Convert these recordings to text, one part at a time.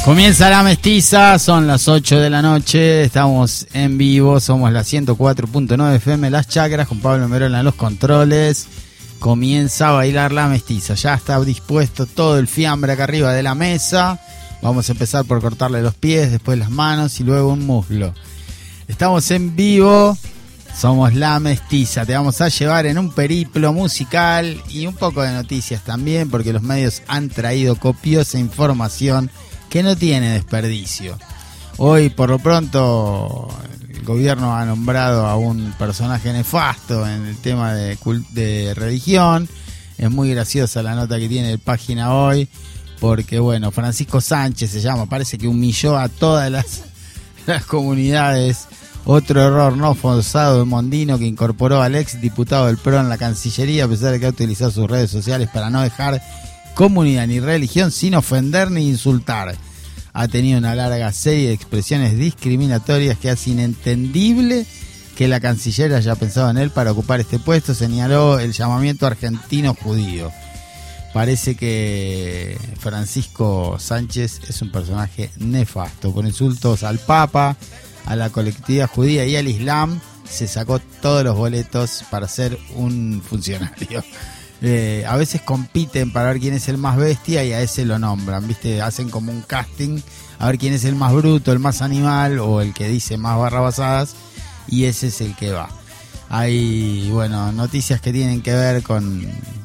Comienza la mestiza, son las 8 de la noche, estamos en vivo, somos la 104.9 FM Las Chacras, con Pablo Merola en los controles. Comienza a bailar la mestiza, ya está dispuesto todo el fiambre acá arriba de la mesa. Vamos a empezar por cortarle los pies, después las manos y luego un muslo. Estamos en vivo, somos la mestiza, te vamos a llevar en un periplo musical y un poco de noticias también, porque los medios han traído copiosa información que no tiene desperdicio. Hoy, por lo pronto, el gobierno ha nombrado a un personaje nefasto en el tema de religión. Es muy graciosa la nota que tiene el Página Hoy, porque, bueno, Francisco Sánchez se llama, parece que humilló a todas las comunidades. Otro error no forzado de Mondino, que incorporó al ex diputado del PRO en la Cancillería, a pesar de que ha utilizado sus redes sociales para no dejar comunidad ni religión sin ofender ni insultar. Ha tenido una larga serie de expresiones discriminatorias que hace inentendible que la canciller haya pensado en él para ocupar este puesto. Señaló el llamamiento argentino judío. Parece que Francisco Sánchez es un personaje nefasto. Por insultos al Papa, a la colectividad judía y al Islam, se sacó todos los boletos para ser un funcionario. A veces compiten para ver quién es el más bestia y a ese lo nombran, ¿viste? Hacen como un casting a ver quién es el más bruto, el más animal o el que dice más barrabasadas, y ese es el que va. Hay, bueno, noticias que tienen que ver con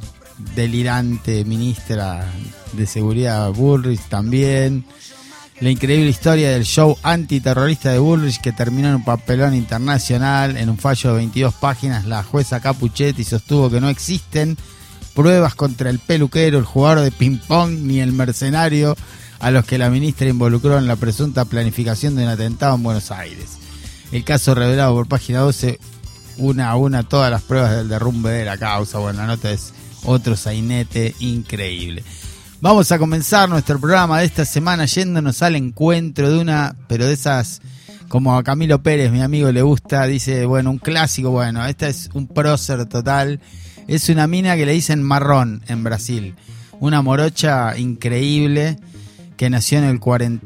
delirante ministra de Seguridad Bullrich también. La increíble historia del show antiterrorista de Bullrich, que terminó en un papelón internacional. En un fallo de 22 páginas, la jueza Capuchetti sostuvo que no existen pruebas contra el peluquero, el jugador de ping-pong ni el mercenario a los que la ministra involucró en la presunta planificación de un atentado en Buenos Aires. El caso revelado por Página 12, una a una todas las pruebas del derrumbe de la causa. Bueno, la nota es otro sainete increíble. Vamos a comenzar nuestro programa de esta semana yéndonos al encuentro de una, pero de esas, como a Camilo Pérez, mi amigo, le gusta, dice, bueno, un clásico, bueno, esta es un prócer total. Es una mina que le dicen Marrón en Brasil. Una morocha increíble que nació en el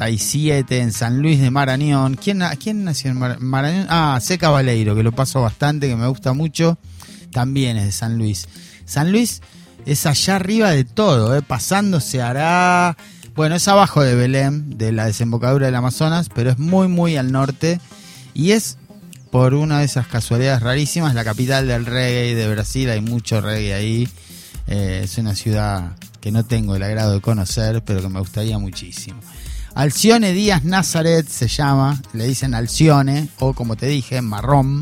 47 en San Luis de Marañón. ¿Quién nació en Marañón? Ah, C. Cabaleiro, que lo paso bastante, que me gusta mucho. También es de San Luis. San Luis es allá arriba de todo, pasándose hará... Bueno, es abajo de Belém, de la desembocadura del Amazonas, pero es muy, muy al norte. Y es, por una de esas casualidades rarísimas, la capital del reggae de Brasil. Hay mucho reggae ahí. Es una ciudad que no tengo el agrado de conocer, pero que me gustaría muchísimo. Alcione Díaz Nazaret se llama, le dicen Alcione, o como te dije, Marrón.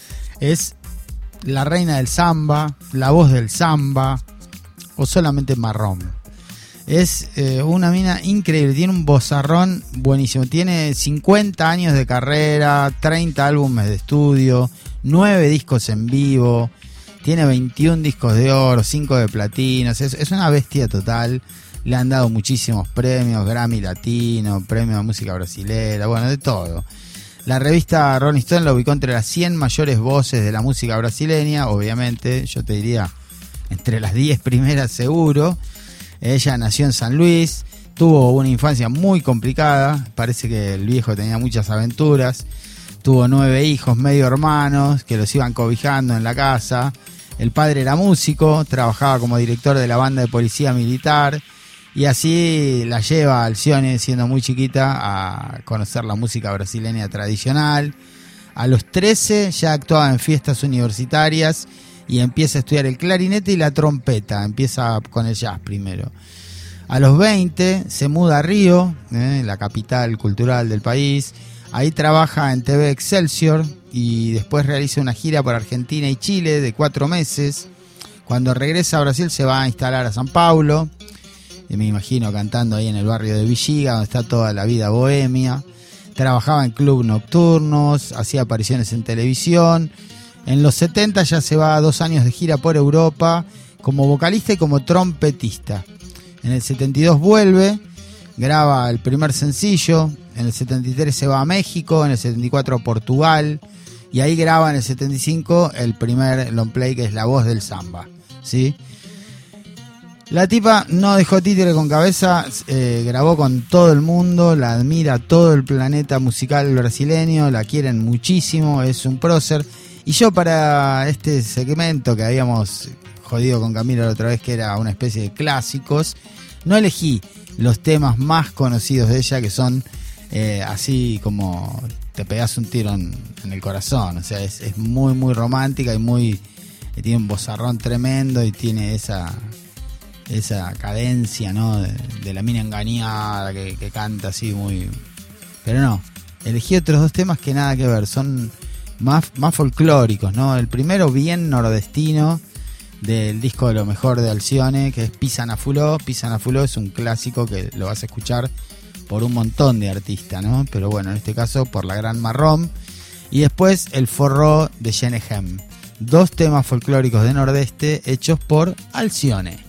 Es la reina del samba, la voz del samba, o solamente Marrón. Es una mina increíble, tiene un vozarrón buenísimo, tiene 50 años de carrera, 30 álbumes de estudio, 9 discos en vivo, tiene 21 discos de oro, 5 de platino, es una bestia total. Le han dado muchísimos premios, Grammy Latino, premio de música brasilera, bueno, de todo. La revista Rolling Stone la ubicó entre las 100 mayores voces de la música brasileña, obviamente, yo te diría entre las 10 primeras seguro. Ella nació en San Luis, tuvo una infancia muy complicada, parece que el viejo tenía muchas aventuras, tuvo 9 hijos, medio hermanos, que los iban cobijando en la casa. El padre era músico, trabajaba como director de la banda de policía militar, y así la lleva Alcione, siendo muy chiquita, a conocer la música brasileña tradicional. A los 13 ya actuaba en fiestas universitarias y empieza a estudiar el clarinete y la trompeta. Empieza con el jazz primero. A los 20 se muda a Río, la capital cultural del país. Ahí trabaja en TV Excelsior y después realiza una gira por Argentina y Chile de 4 meses. Cuando regresa a Brasil se va a instalar a San Paulo. Y me imagino cantando ahí en el barrio de Villiga, donde está toda la vida bohemia. Trabajaba en clubes nocturnos, hacía apariciones en televisión. En los 70 ya se va a 2 años de gira por Europa como vocalista y como trompetista. En el 72 vuelve, graba el primer sencillo. En el 73 se va a México, en el 74 a Portugal. Y ahí graba en el 75 el primer long play, que es La Voz del Samba, ¿sí? La tipa no dejó títere con cabeza, grabó con todo el mundo, la admira todo el planeta musical brasileño, la quieren muchísimo, es un prócer. Y yo, para este segmento que habíamos jodido con Camilo la otra vez, que era una especie de clásicos, no elegí los temas más conocidos de ella, que son así como te pegás un tiro en el corazón. O sea, es muy muy romántica y tiene un vozarrón tremendo y tiene esa cadencia, ¿no? de la mina engañada que canta así muy... Pero no, elegí otros dos temas que nada que ver, son más folclóricos, ¿no? El primero, bien nordestino, del disco de lo mejor de Alcione, que es Pisanafuló. Pisanafuló es un clásico que lo vas a escuchar por un montón de artistas, ¿no? Pero bueno, en este caso por la Gran Marrón. Y después el Forró de Genehem. Dos temas folclóricos de Nordeste hechos por Alcione.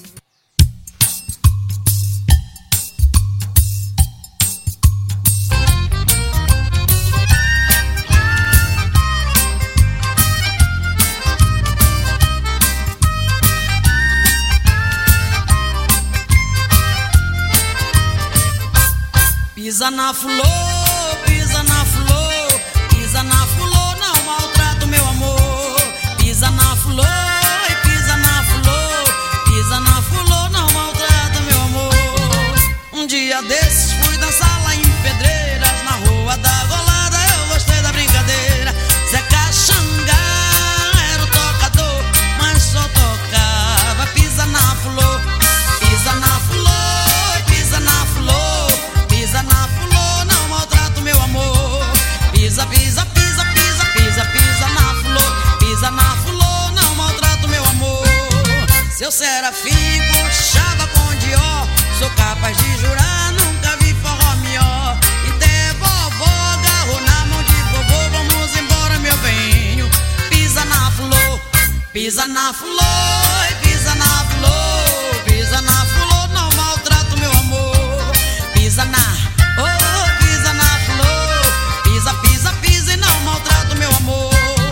Pisa na flor, pisa na flor, pisa na flor, não maltrata o meu amor. Pisa na flor, pisa na flor, pisa na flor, não maltrata meu amor. Um dia desses fui dançar lá em Pedreiras, na Rua da Golada, eu gostei da brincadeira. Zeca Xangá era o tocador, mas só tocava pisa na flor, pisa na flor, pisa na flor. Pisa na flor, não maltrata o meu amor. Pisa, pisa, pisa, pisa, pisa, pisa na flor. Pisa na flor, não maltrata o meu amor. Seu Serafim puxava com Dior, sou capaz de jurar, nunca vi forró melhor. E até vovó agarrou na mão de vovô, vamos embora meu bem. Pisa na flor, pisa na flor, pisa na flor, pisa na flor, não maltrata o meu amor. Pisa na, oh, pisa na flor, pisa, pisa, pisa e não maltrata o meu amor.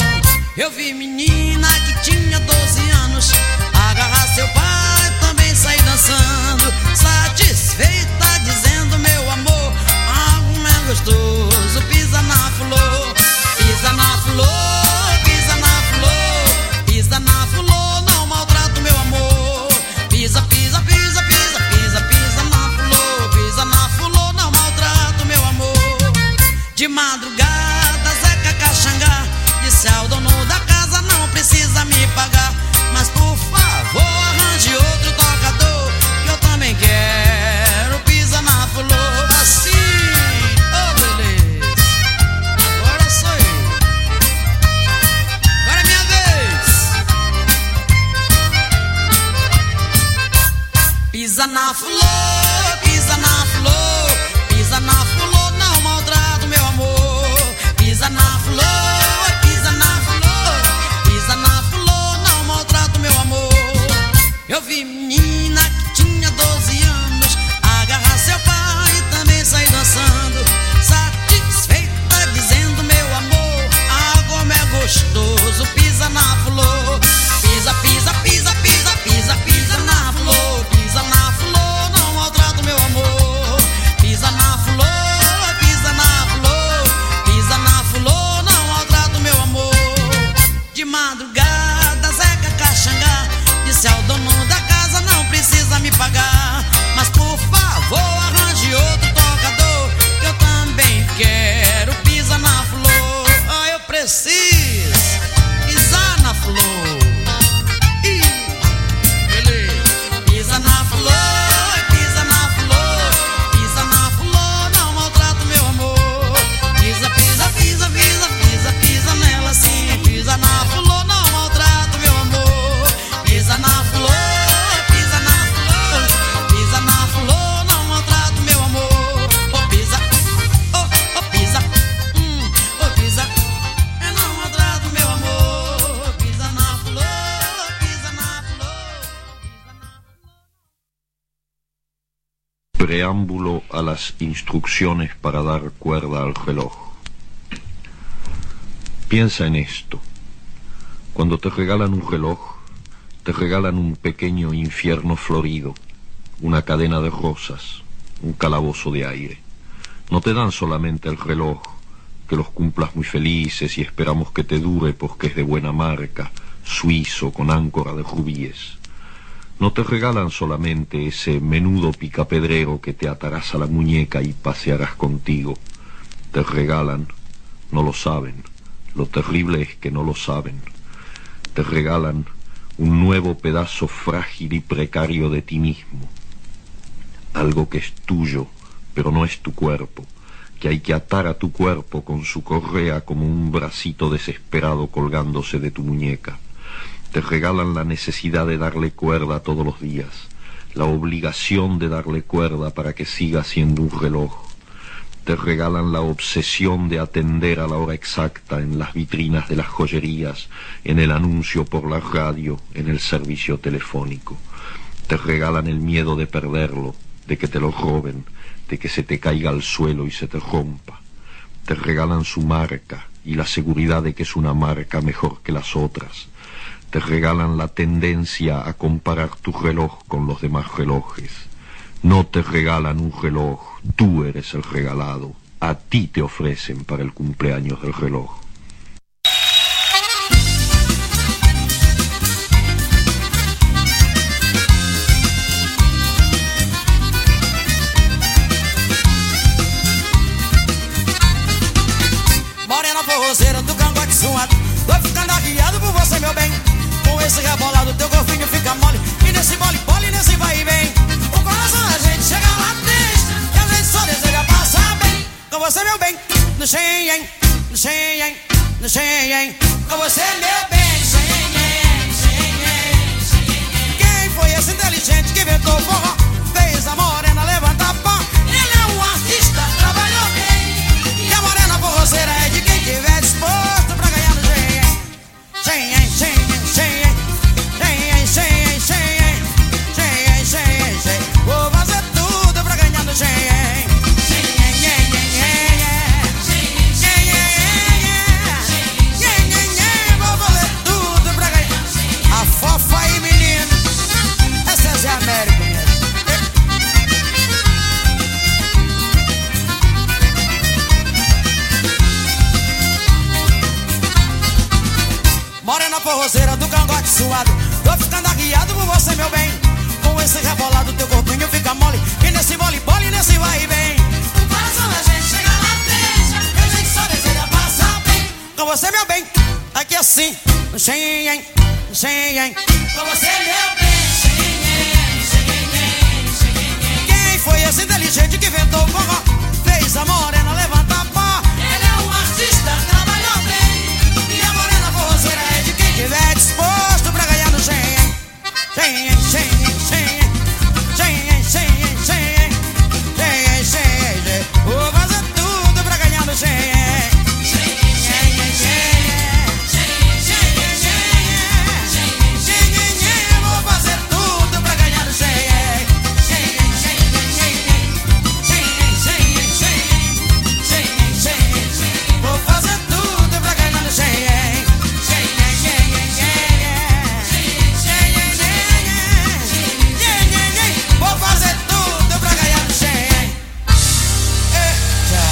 Eu vi menina que tinha 12 anos agarrar seu pai, também sair dançando, satisfeita, dizendo meu amor, algo é gostoso. Pisa na flor, pisa na flor, pisa na flor, pisa na flor, não maltrata o meu amor. Pisa, pisa, pisa, pisa, pisa, pisa na flor, pisa na flor, não maltrata o meu amor. De madrugada, Zeca Caxangá disse ao dono da casa, não precisa me pagar, mas por favor arranje outro tocador, que eu também quero. Pisa na flor, assim, oh beleza. Agora sou eu, agora é minha vez. Pisa na flor, pisa na flor, pisa na flor, não maltrata o meu amor. Pisa na flor, pisa na flor, pisa na flor, não maltrata o meu amor. Eu vi menina que tinha 12 anos agarrar seu pai e também sair dançando, satisfeita, dizendo meu amor, ah, como é gostoso. Pisa na flor, pisa, pisa, pisa, pisa, pisa, pisa na flor. Pisa na flor, não maltrata o meu amor. Pisa na flor, pisa na flor, pisa na flor, não maltrata o meu amor. De madrugada, Zeca Caxangá disse ao dono da casa, não precisa me pagar, mas por favor arranje outro tocador, que eu também quero. Pisa na flor, ah, eu preciso pisar na flor. Pisa na flor, pisa na flor, pisa na flor, não maltrata o meu amor. Pisa, pisa, pisa, pisa, pisa, pisa nela sim. Pisa na flor, não maltrata o meu amor. Pisa na flor, pisa na flor, pisa na flor, não maltrata o meu amor. Oh pisa, oh pisa, oh pisa, não maltrata o meu amor. Pisa na flor, pisa na flor, pisa na flor. Preámbulo a las instrucciones para dar cuerda al reloj. Piensa en esto. Cuando te regalan un reloj, Te regalan un pequeño infierno florido, una cadena de rosas, un calabozo de aire. No te dan solamente el reloj, que los cumplas muy felices y esperamos que te dure porque es de buena marca, suizo con áncora de rubíes. No te regalan solamente ese menudo picapedrero que te atarás a la muñeca y pasearás contigo. Te regalan, no lo saben, lo terrible es que no lo saben. Te regalan un nuevo pedazo frágil y precario de ti mismo. Algo que es tuyo, pero no es tu cuerpo, que hay que atar a tu cuerpo con su correa como un bracito desesperado colgándose de tu muñeca. Te regalan la necesidad de darle cuerda todos los días, la obligación de darle cuerda para que siga siendo un reloj. Te regalan la obsesión de atender a la hora exacta en las vitrinas de las joyerías, en el anuncio por la radio, en el servicio telefónico. Te regalan el miedo de perderlo, de que te lo roben, de que se te caiga al suelo y se te rompa. Te regalan su marca y la seguridad de que es una marca mejor que las otras. Te regalan la tendencia a comparar tu reloj con los demás relojes. No te regalan un reloj, tú eres el regalado. A ti te ofrecen para el cumpleaños del reloj. Morena forrozeira do cangote suado, tô ficando arriado por você, meu bem. Com esse rebolado teu corpinho fica mole, e nesse mole-pole, nesse vai e vem. O coração da gente chega lá triste, e a gente só deseja passar bem. Com você, meu bem, no Xenhen, no Xenhen, no Xenhen. Com você, meu bem, Xenhen, Xenhen, Xenhen. Quem foi esse inteligente que inventou o forró? Fez a morena levantar pó. Ele é um artista, trabalhou bem. E a morena forrozeira é de quem tiver disposto pra ganhar no Xenhen. Xenhen, Xenhen, Xenhen. Xenhen, Xenhen, Xenhen. Xenhen, Xenhen, Xenhen. Vou fazer tudo pra ganhar no Xenhen. Xenhen, Xenhen, Xenhen. Xenhen, Xenhen, Xenhen. Vou fazer tudo pra ganhar. A fofa aí, menino. Essa é a América, menino. Morena forrozeira do cangote suado, tô ficando arriado por você, meu bem. Com esse rebolado teu corpinho fica mole, e nesse mole-pole, nesse vai e vem. O coração da gente chega lá frente, e a gente só deseja passar bem. Com você, meu bem, aqui assim, no Xenhen, no Xenhen. Com você, meu bem, Xenhen, Xenhen, Xenhen. Quem foi esse inteligente que inventou o forró? Fez a morena levantar pó. Ele é um artista, trabalhou bem. E a morena forrozeira é de quem tiver disposto pra ganhar no Xenhen. Xenhen, Xenhen, Xenhen. Xenhen, Xenhen, Xenhen. Xenhen, Xenhen, Xenhen. Vou fazer tudo pra ganhar no Xenhen. Xenhen, Xenhen, Xenhen. Xenhen, Xenhen, Xenhen. Xenhen, Xenhen. Vou fazer tudo pra ganhar no Xenhen. Xenhen, Xenhen, Xenhen. Xenhen, Xenhen, Xenhen. Xenhen, Xenhen, Xenhen. Vou fazer tudo pra ganhar no Xenhen. Xenhen, Xenhen, Xenhen. Xenhen, Xenhen, Xenhen. Vou fazer tudo pra ganhar no Xenhen. Eita!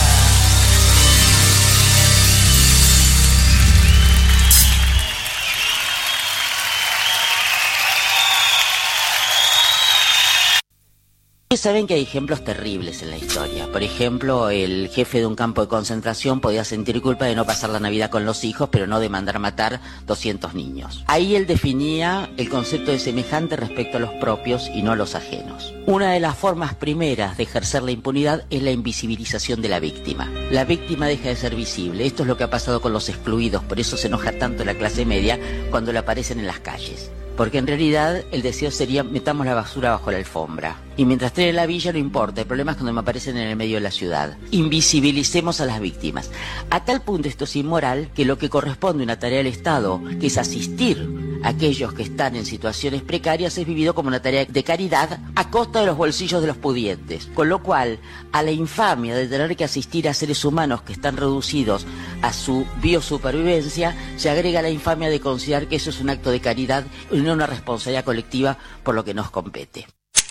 Saben que hay ejemplos terribles en la historia. Por ejemplo, el jefe de un campo de concentración podía sentir culpa de no pasar la Navidad con los hijos, pero no de mandar matar 200 niños. Ahí él definía el concepto de semejante respecto a los propios y no a los ajenos. Una de las formas primeras de ejercer la impunidad es la invisibilización de la víctima. La víctima deja de ser visible. Esto es lo que ha pasado con los excluidos, por eso se enoja tanto la clase media cuando le aparecen en las calles. Porque en realidad el deseo sería metamos la basura bajo la alfombra. Y mientras esté en la villa no importa, el problema es cuando me aparecen en el medio de la ciudad. Invisibilicemos a las víctimas. A tal punto esto es inmoral que lo que corresponde a una tarea del Estado, que es asistir a aquellos que están en situaciones precarias es vivido como una tarea de caridad a costa de los bolsillos de los pudientes. Con lo cual, a la infamia de tener que asistir a seres humanos que están reducidos a su biosupervivencia, se agrega la infamia de considerar que eso es un acto de caridad y no una responsabilidad colectiva por lo que nos compete.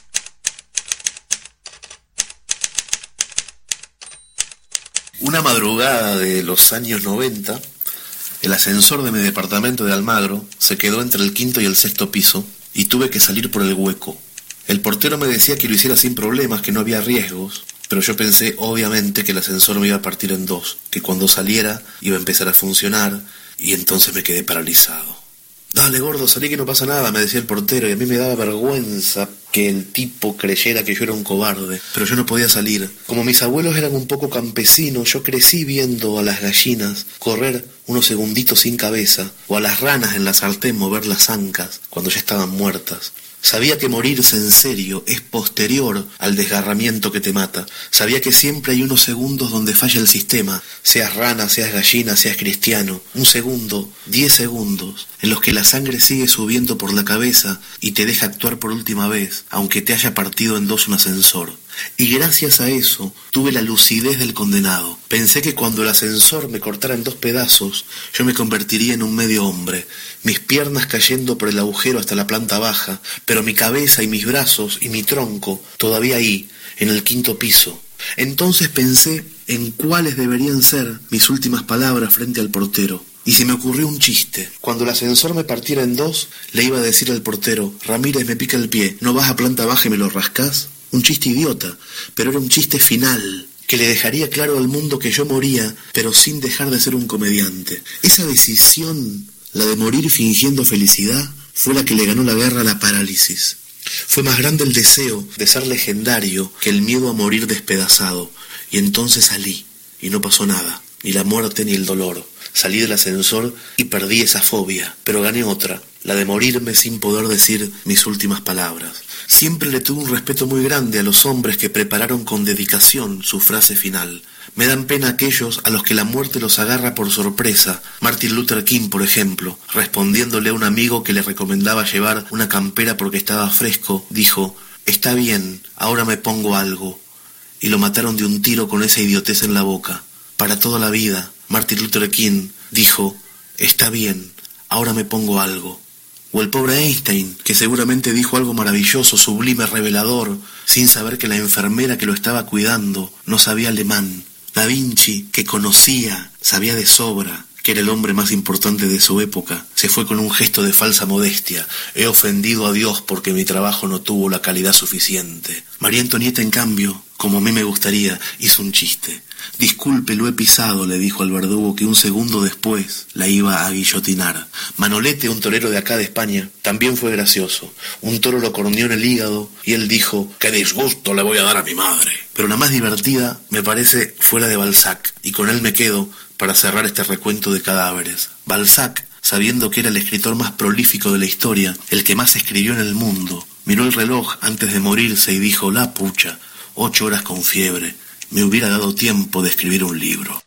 Una madrugada de los años 90, el ascensor de mi departamento de Almagro se quedó entre el 5º y el 6º piso y tuve que salir por el hueco. El portero me decía que lo hiciera sin problemas, que no había riesgos, pero yo pensé obviamente que el ascensor me iba a partir en dos, que cuando saliera iba a empezar a funcionar, y entonces me quedé paralizado. Dale, gordo, salí que no pasa nada, me decía el portero, y a mí me daba vergüenza que el tipo creyera que yo era un cobarde, pero yo no podía salir. Como mis abuelos eran un poco campesinos, yo crecí viendo a las gallinas correr unos segunditos sin cabeza, o a las ranas en la sartén mover las ancas cuando ya estaban muertas. Sabía que morirse en serio es posterior al desgarramiento que te mata. Sabía que siempre hay unos segundos donde falla el sistema, seas rana, seas gallina, seas cristiano. Un segundo, 10 segundos, en los que la sangre sigue subiendo por la cabeza y te deja actuar por última vez, aunque te haya partido en dos un ascensor. Y gracias a eso tuve la lucidez del condenado. Pensé que cuando el ascensor me cortara en dos pedazos, yo me convertiría en un medio hombre, mis piernas cayendo por el agujero hasta la planta baja, pero mi cabeza y mis brazos y mi tronco todavía ahí, en el 5º piso. Entonces pensé en cuáles deberían ser mis últimas palabras frente al portero. Y se me ocurrió un chiste. Cuando el ascensor me partiera en dos, le iba a decir al portero: Ramírez, me pica el pie, ¿no vas a planta baja y me lo rascás? Un chiste idiota, pero era un chiste final, que le dejaría claro al mundo que yo moría, pero sin dejar de ser un comediante. Esa decisión, la de morir fingiendo felicidad, fue la que le ganó la guerra a la parálisis. Fue más grande el deseo de ser legendario que el miedo a morir despedazado, y entonces salí, y no pasó nada, ni la muerte ni el dolor. Salí del ascensor y perdí esa fobia, pero gané otra, la de morirme sin poder decir mis últimas palabras. Siempre le tuve un respeto muy grande a los hombres que prepararon con dedicación su frase final. Me dan pena aquellos a los que la muerte los agarra por sorpresa. Martin Luther King, por ejemplo, respondiéndole a un amigo que le recomendaba llevar una campera porque estaba fresco, dijo: «Está bien, ahora me pongo algo». Y lo mataron de un tiro con esa idiotez en la boca. Para toda la vida, Martin Luther King dijo: «Está bien, ahora me pongo algo». O el pobre Einstein, que seguramente dijo algo maravilloso, sublime, revelador, sin saber que la enfermera que lo estaba cuidando no sabía alemán. Da Vinci, que conocía, sabía de sobra que era el hombre más importante de su época, se fue con un gesto de falsa modestia: «He ofendido a Dios porque mi trabajo no tuvo la calidad suficiente». María Antonieta, en cambio, como a mí me gustaría, hizo un chiste. «Disculpe, lo he pisado», le dijo al verdugo, que un segundo después la iba a guillotinar. Manolete, un torero de acá de España, también fue gracioso. Un toro lo corneó en el hígado y él dijo: «¡Qué disgusto le voy a dar a mi madre!». Pero la más divertida, me parece, fue la de Balzac, y con él me quedo para cerrar este recuento de cadáveres. Balzac, sabiendo que era el escritor más prolífico de la historia, el que más escribió en el mundo, miró el reloj antes de morirse y dijo: «La pucha, 8 horas con fiebre. Me hubiera dado tiempo de escribir un libro».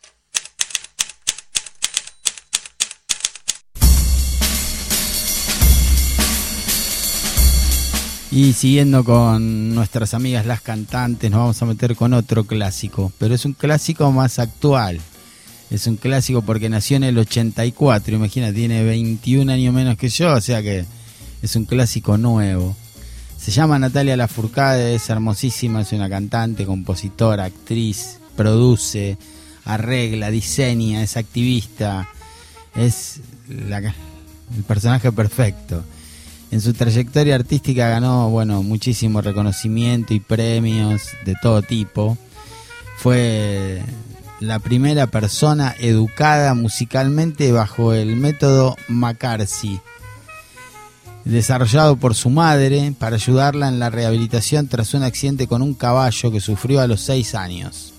Y siguiendo con nuestras amigas las cantantes, nos vamos a meter con otro clásico, pero es un clásico más actual. Es un clásico porque nació en el 84, imagina, tiene 21 años menos que yo, o sea que es un clásico nuevo. Se llama Natalia Lafourcade, es hermosísima, es una cantante, compositora, actriz, produce, arregla, diseña, es activista, es el personaje perfecto. En su trayectoria artística ganó, muchísimo reconocimiento y premios de todo tipo. Fue la primera persona educada musicalmente bajo el método McCarthy, desarrollado por su madre para ayudarla en la rehabilitación tras un accidente con un caballo que sufrió a los 6 años.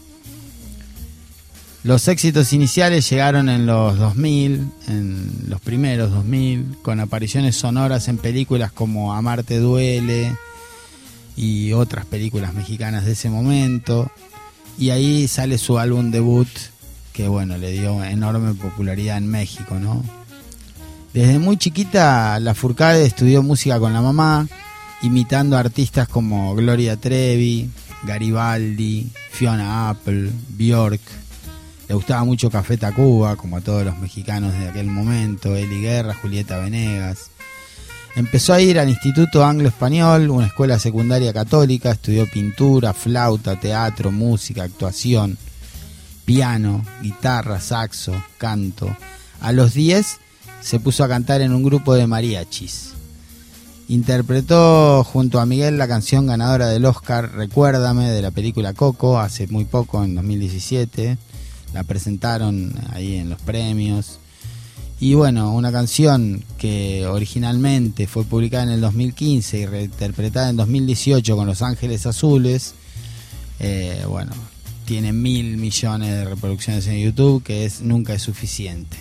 Los éxitos iniciales llegaron en los 2000, en los primeros 2000, con apariciones sonoras en películas como Amarte duele y otras películas mexicanas de ese momento. Y ahí sale su álbum debut, que le dio enorme popularidad en México, ¿no? Desde muy chiquita, Lafourcade estudió música con la mamá, imitando a artistas como Gloria Trevi, Garibaldi, Fiona Apple, Bjork. Le gustaba mucho Café Tacuba, como a todos los mexicanos de aquel momento, Eli Guerra, Julieta Venegas. Empezó a ir al Instituto Anglo-Español, una escuela secundaria católica, estudió pintura, flauta, teatro, música, actuación, piano, guitarra, saxo, canto. A los 10 se puso a cantar en un grupo de mariachis. Interpretó junto a Miguel la canción ganadora del Oscar, Recuérdame, de la película Coco, hace muy poco, en 2017. La presentaron ahí en los premios. Y bueno, una canción que originalmente fue publicada en el 2015 y reinterpretada en 2018 con Los Ángeles Azules. Bueno, tiene 1.000 millones de reproducciones en YouTube, que es Nunca es suficiente.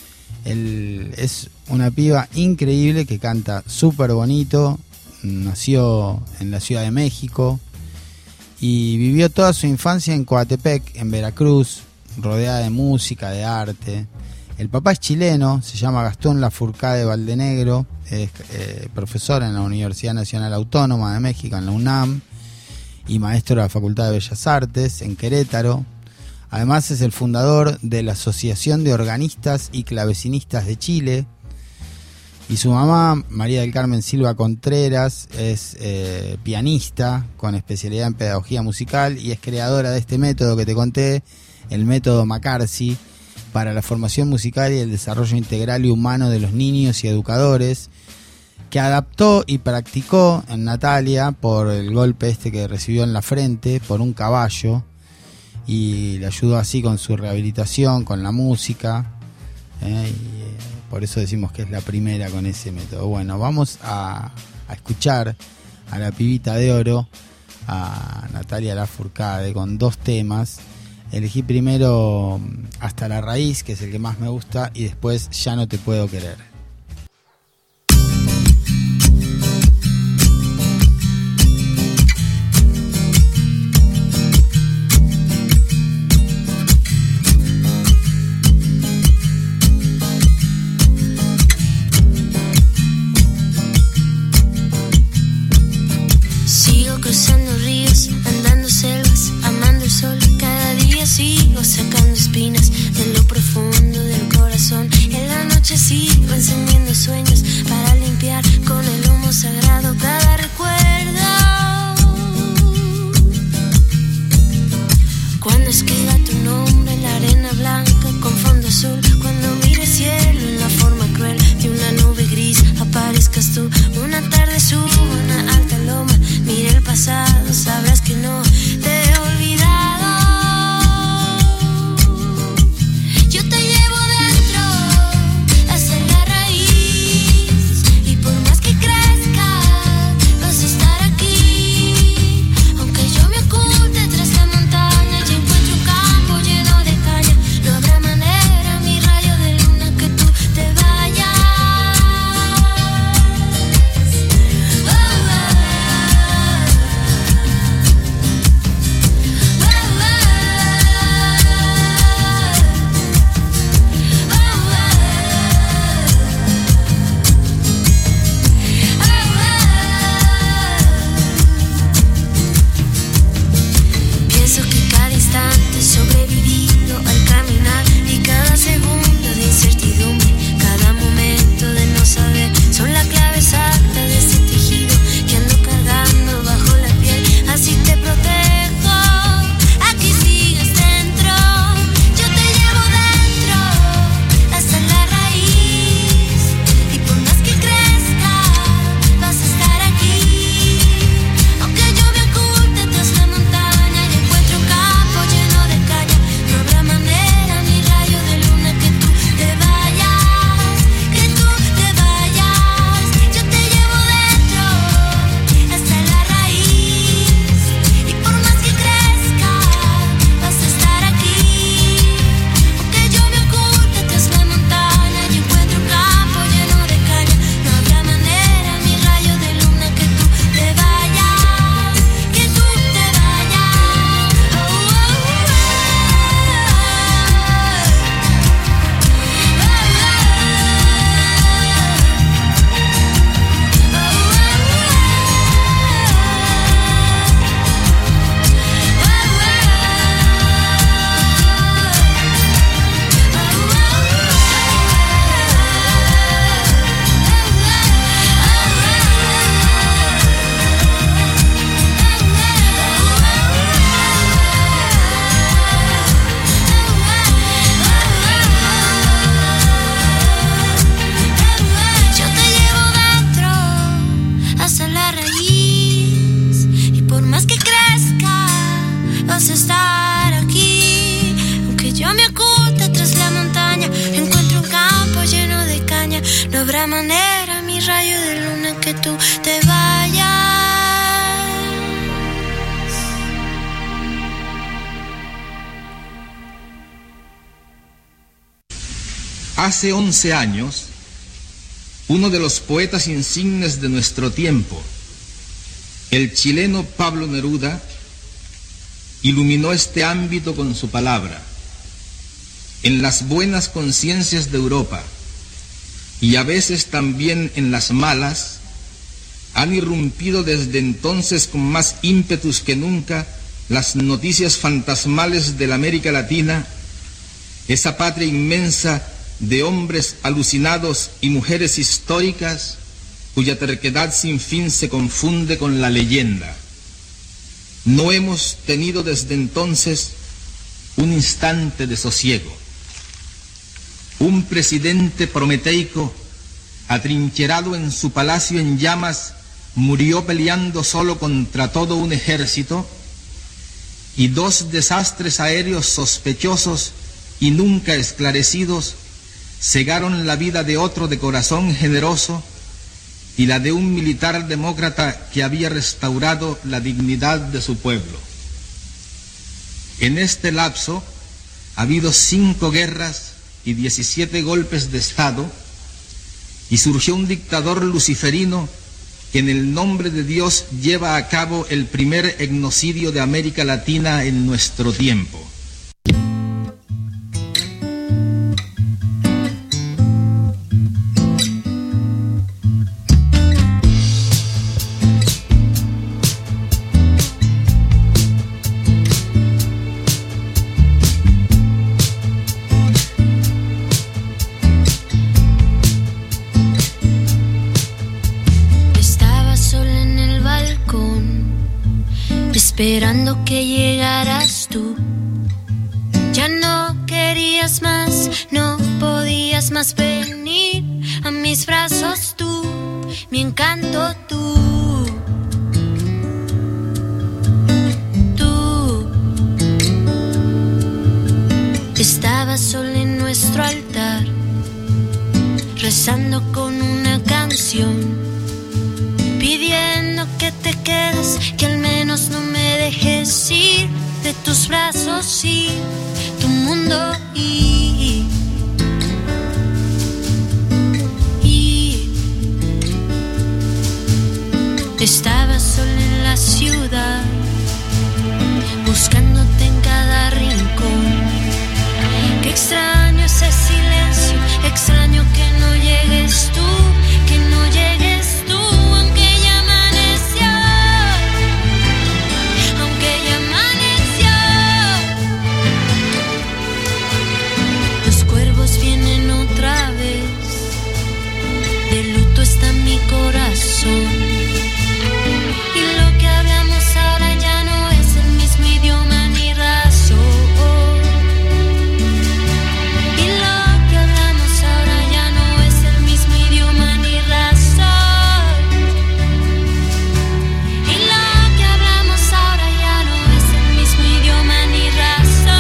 Es una piba increíble que canta súper bonito. Nació en la Ciudad de México y vivió toda su infancia en Coatepec, en Veracruz, rodeada de música, de arte. El papá es chileno, se llama Gastón Lafourcade Valdenegro, es profesor en la Universidad Nacional Autónoma de México, en la UNAM, y maestro de la Facultad de Bellas Artes en Querétaro. Además es el fundador de la Asociación de Organistas y Clavecinistas de Chile. Y su mamá, María del Carmen Silva Contreras, es pianista con especialidad en pedagogía musical y es creadora de este método que te conté, el método McCarthy, para la formación musical y el desarrollo integral y humano de los niños y educadores, que adaptó y practicó en Natalia por el golpe que recibió en la frente por un caballo, y le ayudó así con su rehabilitación, con la música, por eso decimos que es la primera con ese método. Bueno, vamos a escuchar a la pibita de oro, a Natalia Lafourcade, con 2 temas. Elegí primero Hasta la Raíz, que es el que más me gusta, y después Ya no te puedo querer. Sigo cruzando ríos, andando selvas, amando el sol. Cada día sigo sacando espinas de lo profundo del corazón. En la noche sigo encendiendo sueños para limpiar con el humo sagrado cada recuerdo. Cuando escriba tu nombre en la arena blanca con fondo azul, cuando mire el cielo en la forma cruel de una nube gris, aparezcas tú. Una tarde subo una alta loma, mire el pasado, sabrás que no te he olvidado. Yo te llevo dentro hasta la raíz, y por más que crezca vas a estar aquí. Aunque yo me oculte tras la montaña y encuentre un campo lleno de caña, no habrá manera, mi rayo de luna, que tú te vayas. otra manera, mi rayo de luna, que tú te vayas. Hace 11 años, uno de los poetas insignes de nuestro tiempo, el chileno Pablo Neruda, iluminó este ámbito con su palabra. En las buenas conciencias de Europa, y a veces también en las malas, han irrumpido desde entonces con más ímpetus que nunca las noticias fantasmales de la América Latina, esa patria inmensa de hombres alucinados y mujeres históricas cuya terquedad sin fin se confunde con la leyenda. No hemos tenido desde entonces un instante de sosiego. Un presidente prometeico, atrincherado en su palacio en llamas, murió peleando solo contra todo un ejército, y 2 desastres aéreos sospechosos y nunca esclarecidos cegaron la vida de otro de corazón generoso y la de un militar demócrata que había restaurado la dignidad de su pueblo. En este lapso ha habido 5 guerras y 17 golpes de Estado, y surgió un dictador luciferino que en el nombre de Dios lleva a cabo el primer etnocidio de América Latina en nuestro tiempo. Esperando que llegaras tú. Ya no querías más, no podías más venir a mis brazos tú, mi encanto tú. Tú estabas solo en nuestro altar, rezando con una canción, pidiendo que te quedes, que al menos no me dejes ir de tus brazos y tu mundo y estaba sola en la ciudad, buscándote en cada rincón. Qué extraño ese silencio, extraño que no llegues tú, que no llegues tú. Vienen otra vez, de luto está mi corazón, y lo que hablamos ahora ya no es el mismo idioma ni razón, y lo que hablamos ahora ya no es el mismo idioma ni razón, y lo que hablamos ahora ya no es el mismo idioma ni razón.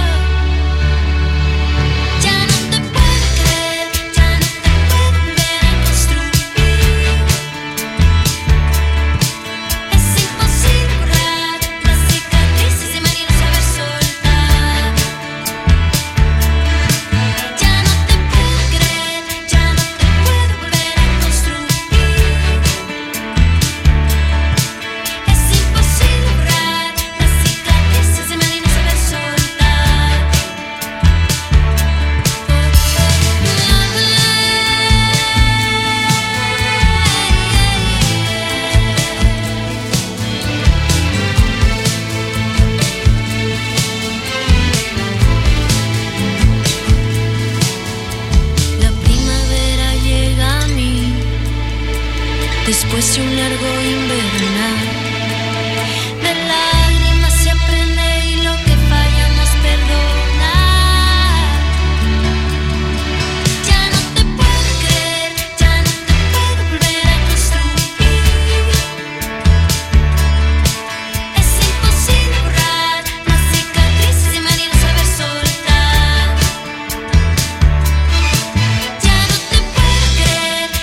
Después de un largo invernal, de lágrimas se aprende y lo que fallamos perdonar. Ya no te puedo creer, ya no te puedo volver a construir. Es imposible borrar las cicatrices y venir a saber soltar. Ya no te puedo creer,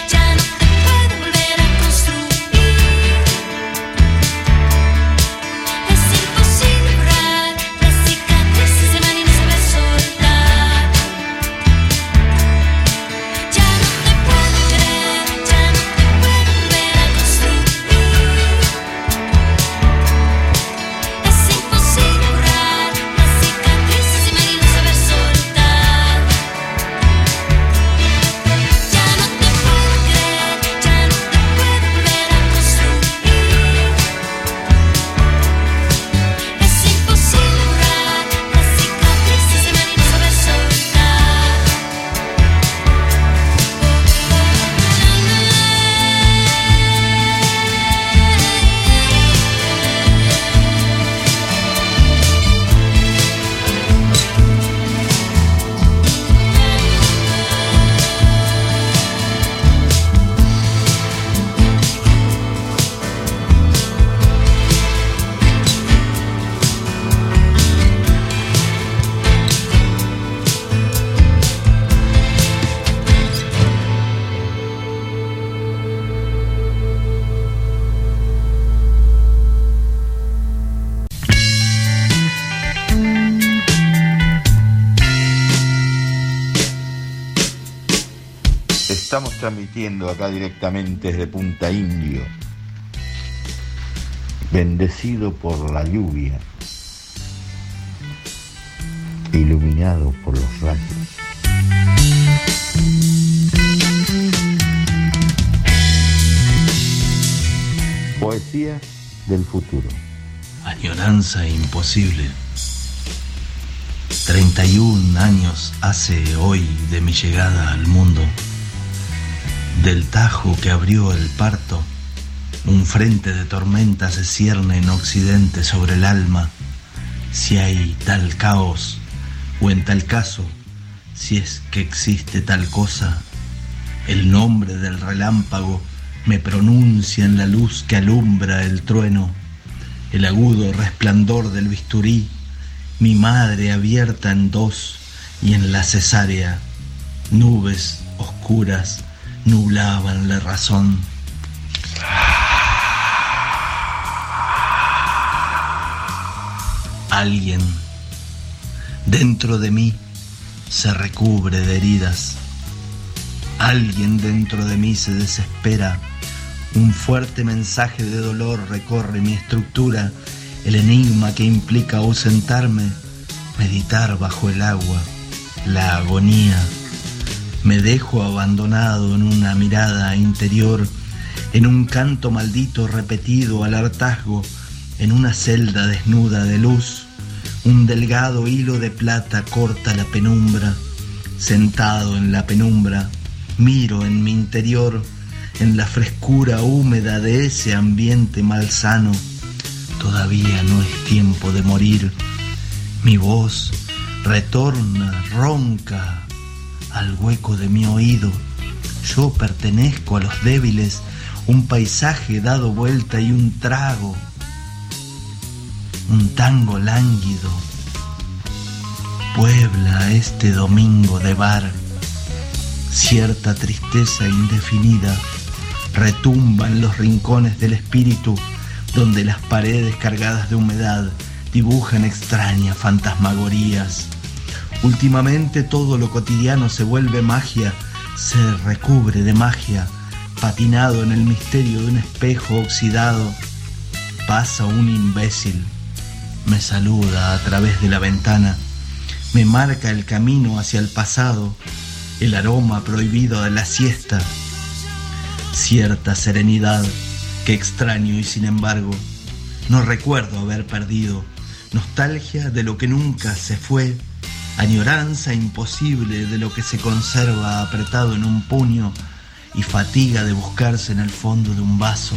Estamos transmitiendo acá directamente desde Punta Indio, bendecido por la lluvia, iluminado por los rayos. Poesía del futuro. Añoranza imposible. 31 años hace hoy de mi llegada al mundo. Del tajo que abrió el parto, un frente de tormenta se cierne en occidente sobre el alma. Si hay tal caos, o en tal caso, si es que existe tal cosa, el nombre del relámpago me pronuncia en la luz que alumbra el trueno, el agudo resplandor del bisturí, mi madre abierta en dos, y en la cesárea nubes oscuras nublaban la razón. Alguien dentro de mí se recubre de heridas. Alguien dentro de mí se desespera. Un fuerte mensaje de dolor recorre mi estructura. El enigma que implica ausentarme, meditar bajo el agua, la agonía. Me dejo abandonado en una mirada interior, en un canto maldito repetido al hartazgo, en una celda desnuda de luz. Un delgado hilo de plata corta la penumbra. Sentado en la penumbra, miro en mi interior, en la frescura húmeda de ese ambiente malsano. Todavía no es tiempo de morir. Mi voz retorna ronca al hueco de mi oído. Yo pertenezco a los débiles, un paisaje dado vuelta y un trago, un tango lánguido puebla este domingo de bar. Cierta tristeza indefinida retumba en los rincones del espíritu, donde las paredes cargadas de humedad dibujan extrañas fantasmagorías. Últimamente todo lo cotidiano se vuelve magia, se recubre de magia, patinado en el misterio de un espejo oxidado. Pasa un imbécil, me saluda a través de la ventana, me marca el camino hacia el pasado, el aroma prohibido de la siesta. Cierta serenidad que extraño y sin embargo no recuerdo haber perdido. Nostalgia de lo que nunca se fue, añoranza imposible de lo que se conserva apretado en un puño y fatiga de buscarse en el fondo de un vaso.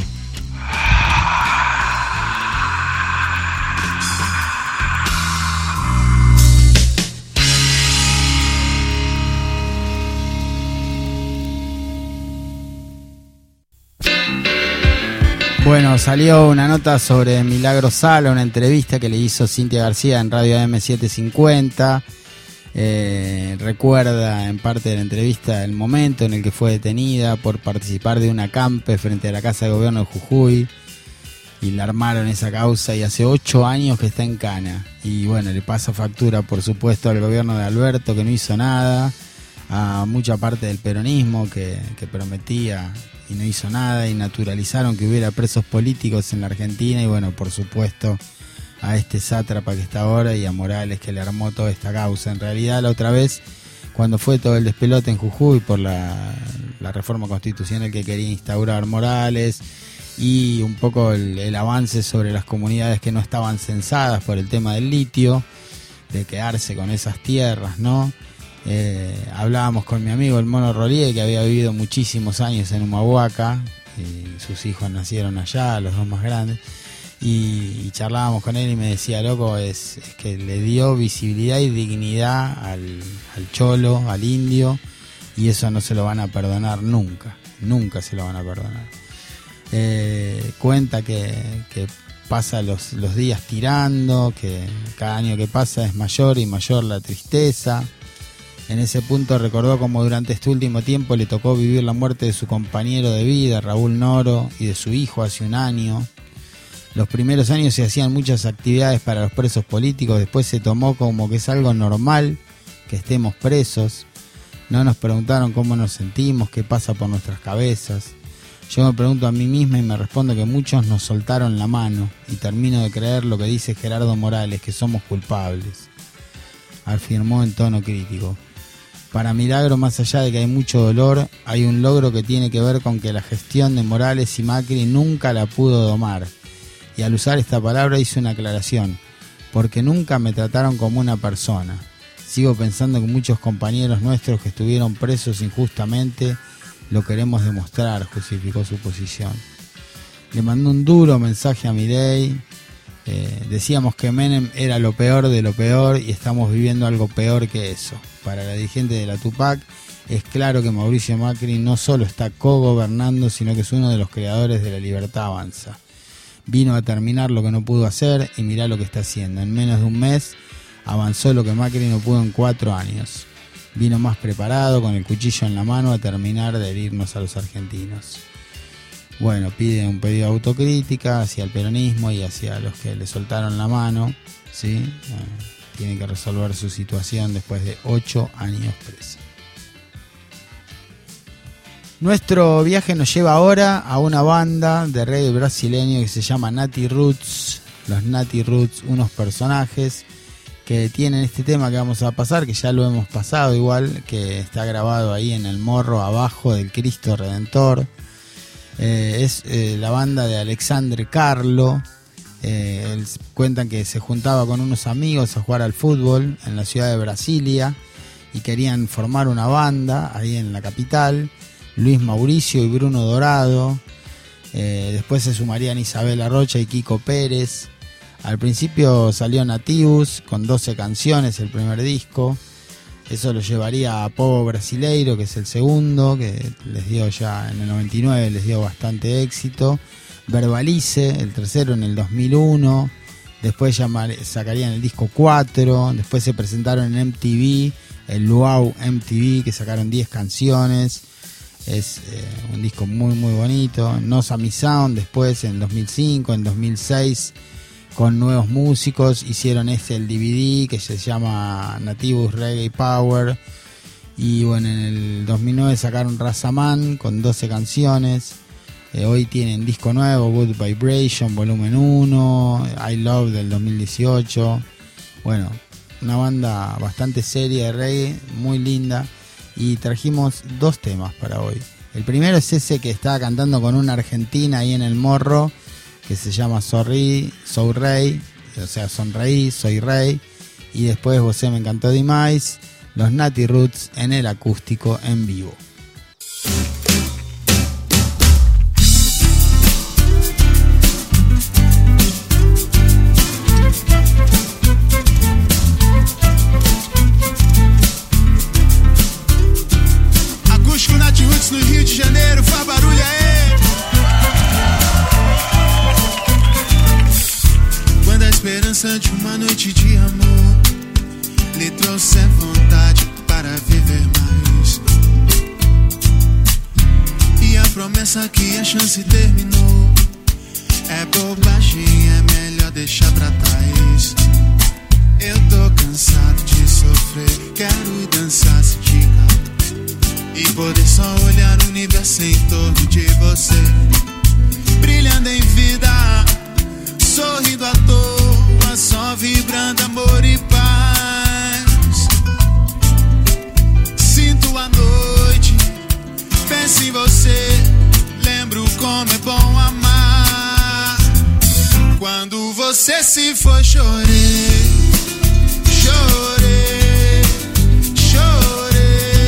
Bueno, salió una nota sobre Milagro Sala, una entrevista que le hizo Cintia García en Radio AM750. Recuerda en parte de la entrevista el momento en el que fue detenida por participar de un acampe frente a la Casa de Gobierno de Jujuy, y la armaron esa causa, y hace 8 años que está en cana. Y bueno, le pasa factura por supuesto al gobierno de Alberto, que no hizo nada, a mucha parte del peronismo que prometía y no hizo nada, y naturalizaron que hubiera presos políticos en la Argentina, y bueno, por supuesto a este sátrapa que está ahora y a Morales, que le armó toda esta causa. En realidad la otra vez, cuando fue todo el despelote en Jujuy por la reforma constitucional que quería instaurar Morales, y un poco el avance sobre las comunidades que no estaban censadas por el tema del litio, de quedarse con esas tierras, ¿no? Hablábamos con mi amigo el Mono Rolier, que había vivido muchísimos años en Humahuaca, y sus hijos nacieron allá, los dos más grandes, y charlábamos con él y me decía, loco, es que le dio visibilidad y dignidad al cholo, al indio, y eso no se lo van a perdonar nunca se lo van a perdonar. Cuenta que pasa los días tirando, que cada año que pasa es mayor y mayor la tristeza. En ese punto recordó como durante este último tiempo le tocó vivir la muerte de su compañero de vida, Raúl Noro, y de su hijo hace un año. Los primeros años se hacían muchas actividades para los presos políticos, después se tomó como que es algo normal que estemos presos. No nos preguntaron cómo nos sentimos, qué pasa por nuestras cabezas. Yo me pregunto a mí misma y me respondo que muchos nos soltaron la mano y termino de creer lo que dice Gerardo Morales, que somos culpables, afirmó en tono crítico. Para Milagro, más allá de que hay mucho dolor, hay un logro que tiene que ver con que la gestión de Morales y Macri nunca la pudo domar. Y al usar esta palabra hice una aclaración, porque nunca me trataron como una persona. Sigo pensando que muchos compañeros nuestros que estuvieron presos injustamente lo queremos demostrar, justificó su posición. Le mandó un duro mensaje a Milei. Decíamos que Menem era lo peor de lo peor y estamos viviendo algo peor que eso. Para la dirigente de la Tupac es claro que Mauricio Macri no solo está co-gobernando, sino que es uno de los creadores de La Libertad Avanza. Vino a terminar lo que no pudo hacer y mirá lo que está haciendo. En menos de un mes avanzó lo que Macri no pudo en 4 años. Vino más preparado, con el cuchillo en la mano, a terminar de herirnos a los argentinos. Bueno, pide un pedido de autocrítica hacia el peronismo y hacia los que le soltaron la mano, ¿sí? Tiene que resolver su situación después de 8 años preso. Nuestro viaje nos lleva ahora a una banda de reggae brasileño que se llama Nati Roots. Los Nati Roots, unos personajes que tienen este tema que vamos a pasar, que ya lo hemos pasado igual, que está grabado ahí en el morro abajo del Cristo Redentor. Es la banda de Alexandre Carlo. Cuentan que se juntaba con unos amigos a jugar al fútbol en la ciudad de Brasilia y querían formar una banda ahí en la capital. Luis Mauricio y Bruno Dorado. Después se sumarían Isabela Rocha y Kiko Pérez. Al principio salió Nativus con 12 canciones, el primer disco. Eso lo llevaría a Povo Brasileiro, que es el segundo, que les dio ya en el 99, les dio bastante éxito. Verbalice, el tercero, en el 2001. Después sacarían el disco 4. Después se presentaron en MTV, el Luau MTV, que sacaron 10 canciones. Es un disco muy muy bonito. No Sami Sound, después en 2005, en 2006, con nuevos músicos hicieron el DVD que se llama Nativus Reggae Power. Y bueno, en el 2009 sacaron Razaman con 12 canciones. Hoy tienen disco nuevo, Good Vibration Volumen 1, I Love del 2018. Bueno, una banda bastante seria de reggae, muy linda. Y trajimos 2 temas para hoy. El primero es ese que estaba cantando con una argentina ahí en el morro, que se llama Sorri, Sou Rey, o sea, Sonreí, Soy Rey. Y después Você Me Encantó Demais, los Nati Roots en el acústico en vivo. Acústico Nati Roots no Rio de Janeiro, faz barulho aí. Quando a esperança de uma noite de amor lhe trouxer vontade para viver mais, e a promessa que a chance terminou é bobagem, é melhor deixar pra trás. Eu tô cansado de sofrer, quero dançar se diga e poder só olhar o universo em torno de você, brilhando em vida, sorrindo à toa, só vibrando amor e paz. Sinto a noite, penso em você, lembro como é bom amar. Quando você se foi, chorei, chorei, chorei.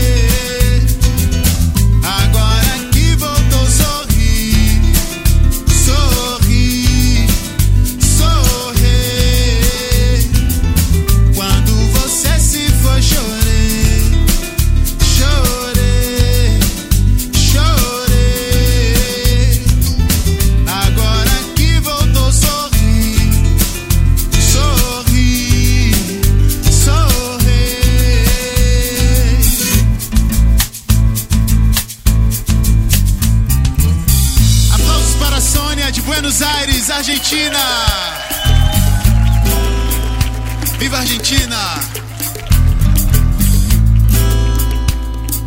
Agora que voltou, sorri, sorri, sorri. Quando você se foi, chorei, chorei, chorei. Agora que voltou, sorri, sorri, sorri. Aplausos para a Sônia de Buenos Aires, Argentina. Viva a Argentina!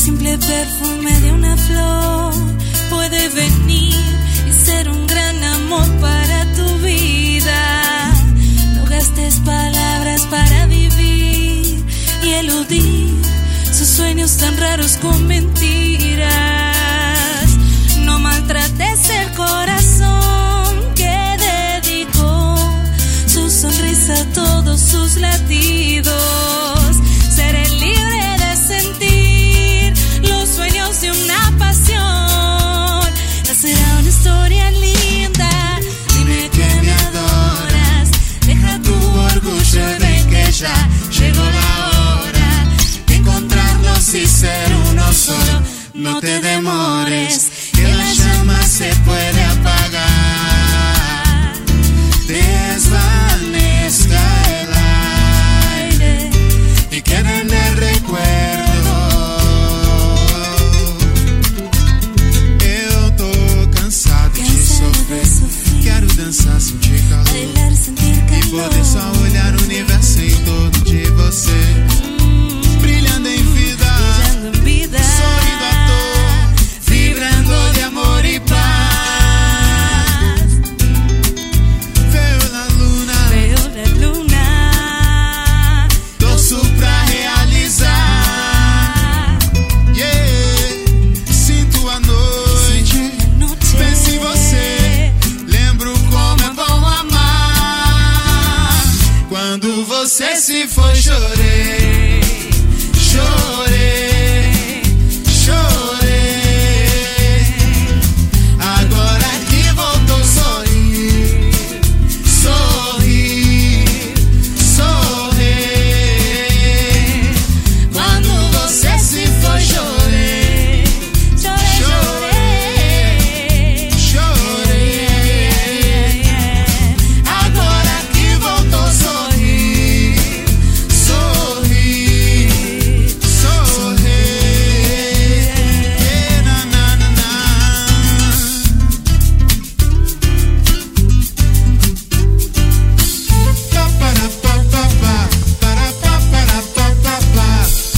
simple perfume de una flor puede venir y ser un gran amor para tu vida. No gastes palabras para vivir y eludir sus sueños tan raros con mentiras. No maltrates el corazón que dedicó su sonrisa a todos sus latidos. Seré libre de sentir los sueños de una pasión. Será una historia linda. Dime que me adoras. Deja tu orgullo y ven que ya llegó la hora de encontrarnos y ser uno solo. No te demores, que la llama se puede apagar. Desvanezca el aire e queda nel recuerdo. Eu tô cansado de sofrer. Quero dançar, sentir calor, bailar, sentir calor, e poder só olhar o universo em torno de você, brilhando em vida, sorrindo à toa, vibrando de amor e paz. Veo la luna, torço pra realizar. Yeah, sinto a noite, penso em você, lembro como é bom amar. Quando você se foi, chorei, chorei, chorei. Agora que voltou, sorri, sorri, sorri. Quando você se foi, chorei, chorei, chorei. Agora que voltou, sorri, sorri, sorri. Na, na, na, na. Pa, para, pa, pa, pa. Para, pa, para, pa, pa, pa.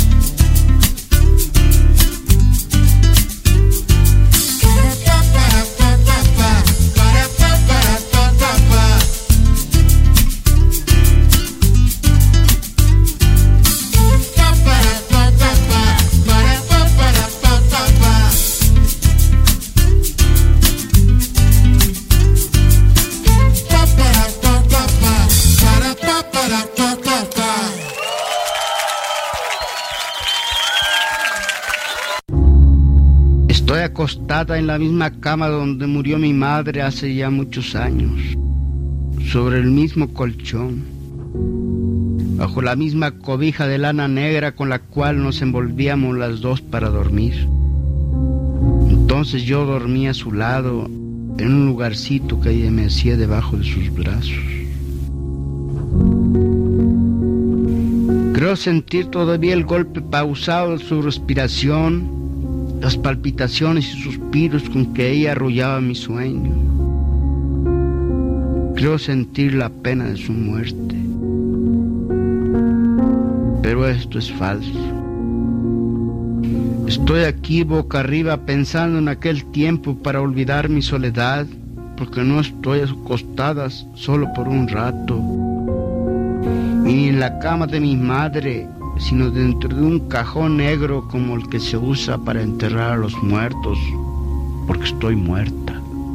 Estoy acostada en la misma cama donde murió mi madre hace ya muchos años, sobre el mismo colchón, bajo la misma cobija de lana negra con la cual nos envolvíamos las dos para dormir. Entonces yo dormía a su lado, en un lugarcito que ella me hacía debajo de sus brazos. Creo sentir todavía el golpe pausado de su respiración, las palpitaciones y suspiros con que ella arrullaba mi sueño. Creo sentir la pena de su muerte. Pero esto es falso. Estoy aquí boca arriba pensando en aquel tiempo para olvidar mi soledad, porque no estoy acostada solo por un rato, ni en la cama de mi madre, sino dentro de un cajón negro como el que se usa para enterrar a los muertos, porque estoy muerta.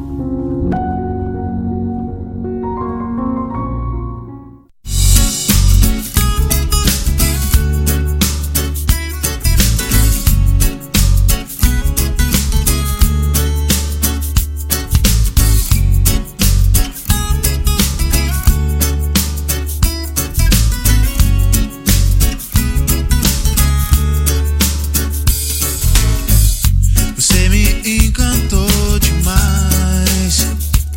Você me encantou demais.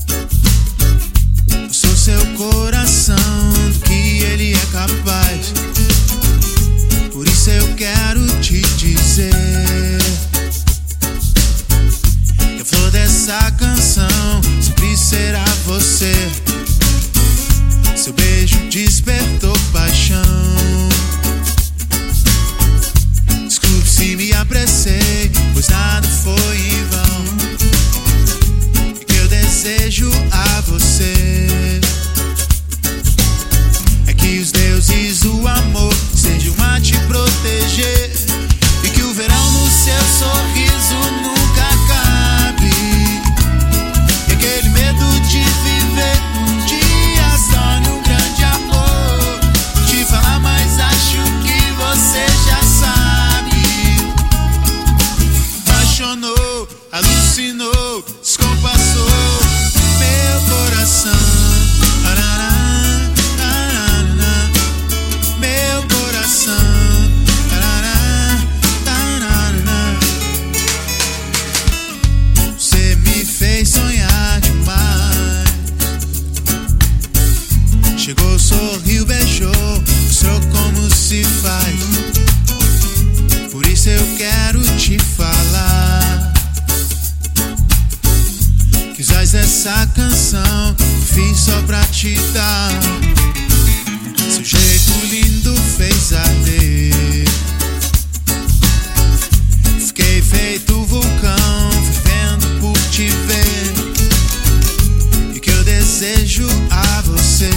Eu sou seu coração, do que ele é capaz. Por isso eu quero te dizer que a flor dessa canção sempre será você. Seu beijo despertou paixão. Desculpe se me apressei. alucinou, descompassou meu coração. Arará, arará, meu coração. Arará, arará. Você me fez sonhar demais. Chegou, sorriu, beijou, mostrou como se faz. Por isso eu quero te falar. Quizás essa canção eu fiz só pra te dar. Seu jeito lindo fez arder. Fiquei feito vulcão, vivendo por te ver. E que eu desejo a você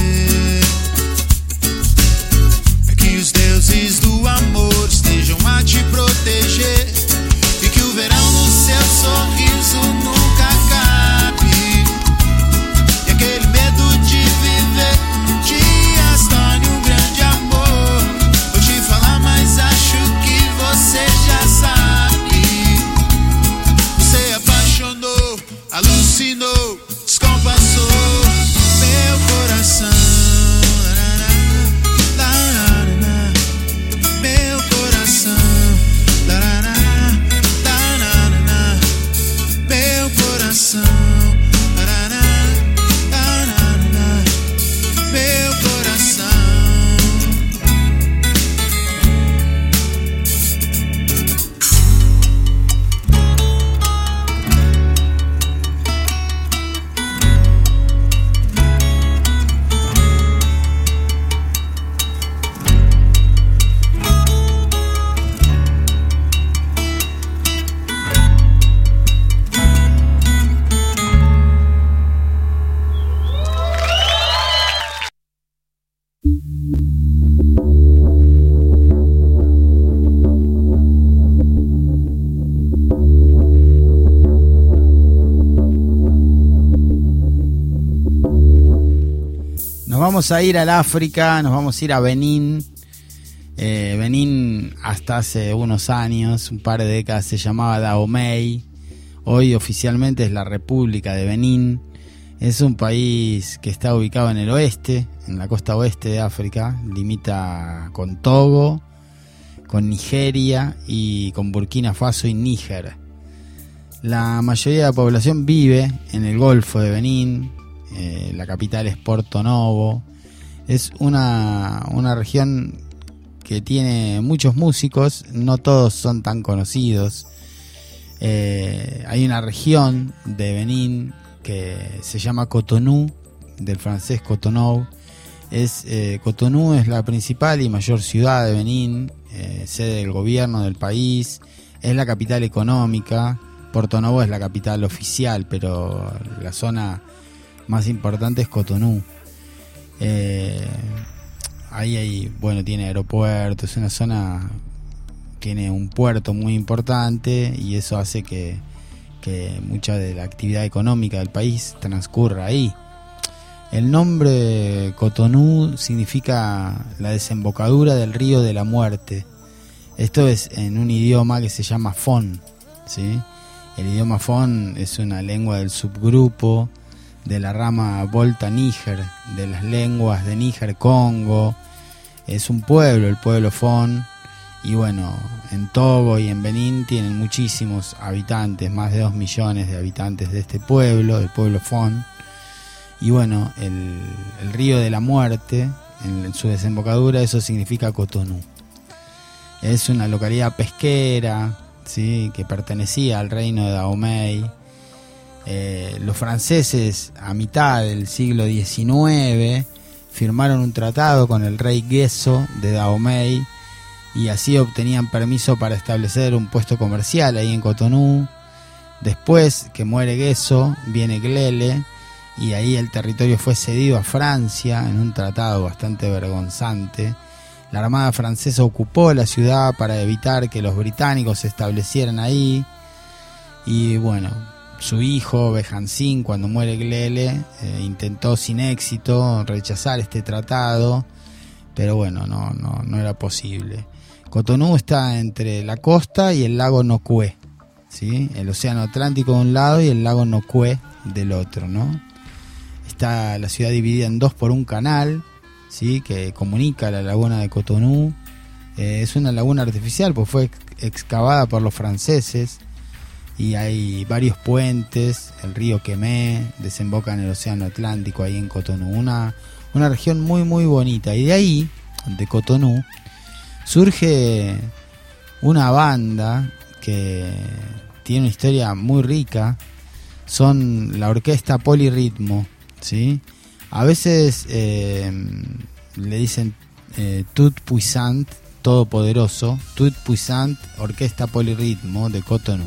é que os deuses do amor estejam a te proteger. E que o verão no seu sorriso nunca acabe. E aquele medo de viver um dia se torne um grande amor. Vou te falar, mas acho que você já sabe. Você apaixonou, alucinou, descompassou meu coração. Meu coração. Meu coração. Meu coração. Nos vamos a ir al África, nos vamos a ir a Benín. Benín hasta hace unos años, un par de décadas, se llamaba Dahomey. Hoy oficialmente es la República de Benín. Es un país que está ubicado en el oeste, en la costa oeste de África. Limita con Togo, con Nigeria y con Burkina Faso y Níger. La mayoría de la población vive en el Golfo de Benín. La capital es Porto Novo. Es una región que tiene muchos músicos, no todos son tan conocidos. Hay una región de Benín que se llama Cotonou, del francés Cotonou. Cotonou es la principal y mayor ciudad de Benín, sede del gobierno del país, es la capital económica. Porto Novo es la capital oficial, pero la zona más importante es Cotonou. Ahí tiene aeropuerto, es una zona, tiene un puerto muy importante y eso hace que mucha de la actividad económica del país transcurra ahí. El nombre Cotonou significa la desembocadura del río de la muerte. Esto es en un idioma que se llama Fon, ¿sí? El idioma Fon es una lengua del subgrupo de la rama Volta-Níger, de las lenguas de Níger-Congo. Es un pueblo, el pueblo Fon. Y bueno, en Togo y en Benín tienen muchísimos habitantes, más de 2 millones de habitantes de este pueblo, del pueblo Fon. Y bueno, el río de la muerte, en su desembocadura, eso significa Cotonou. Es una localidad pesquera, ¿sí?, que pertenecía al reino de Dahomey. Los franceses, a mitad del siglo XIX, firmaron un tratado con el rey Gueso de Dahomey y así obtenían permiso para establecer un puesto comercial ahí en Cotonou. Después que muere Gueso, viene Glele y ahí el territorio fue cedido a Francia en un tratado bastante vergonzante. La armada francesa ocupó la ciudad para evitar que los británicos se establecieran ahí. Y bueno, su hijo Bejancín, cuando muere Glele, intentó sin éxito rechazar este tratado, pero bueno, no era posible. Cotonou está entre la costa y el lago Nokoué, ¿sí? El océano Atlántico de un lado y el lago Nokue del otro, ¿no? Está la ciudad dividida en dos por un canal, ¿sí? Que comunica la laguna de Cotonú. Es una laguna artificial, pues fue excavada por los franceses y hay varios puentes. El río Quemé desemboca en el océano Atlántico ahí en Cotonú, una región muy muy bonita. Y de ahí, de Cotonú, surge una banda que tiene una historia muy rica. Son la orquesta Polirritmo, ¿sí? A veces le dicen Tout Puissant, todopoderoso. Tout Puissant, orquesta Polirritmo de Cotonú.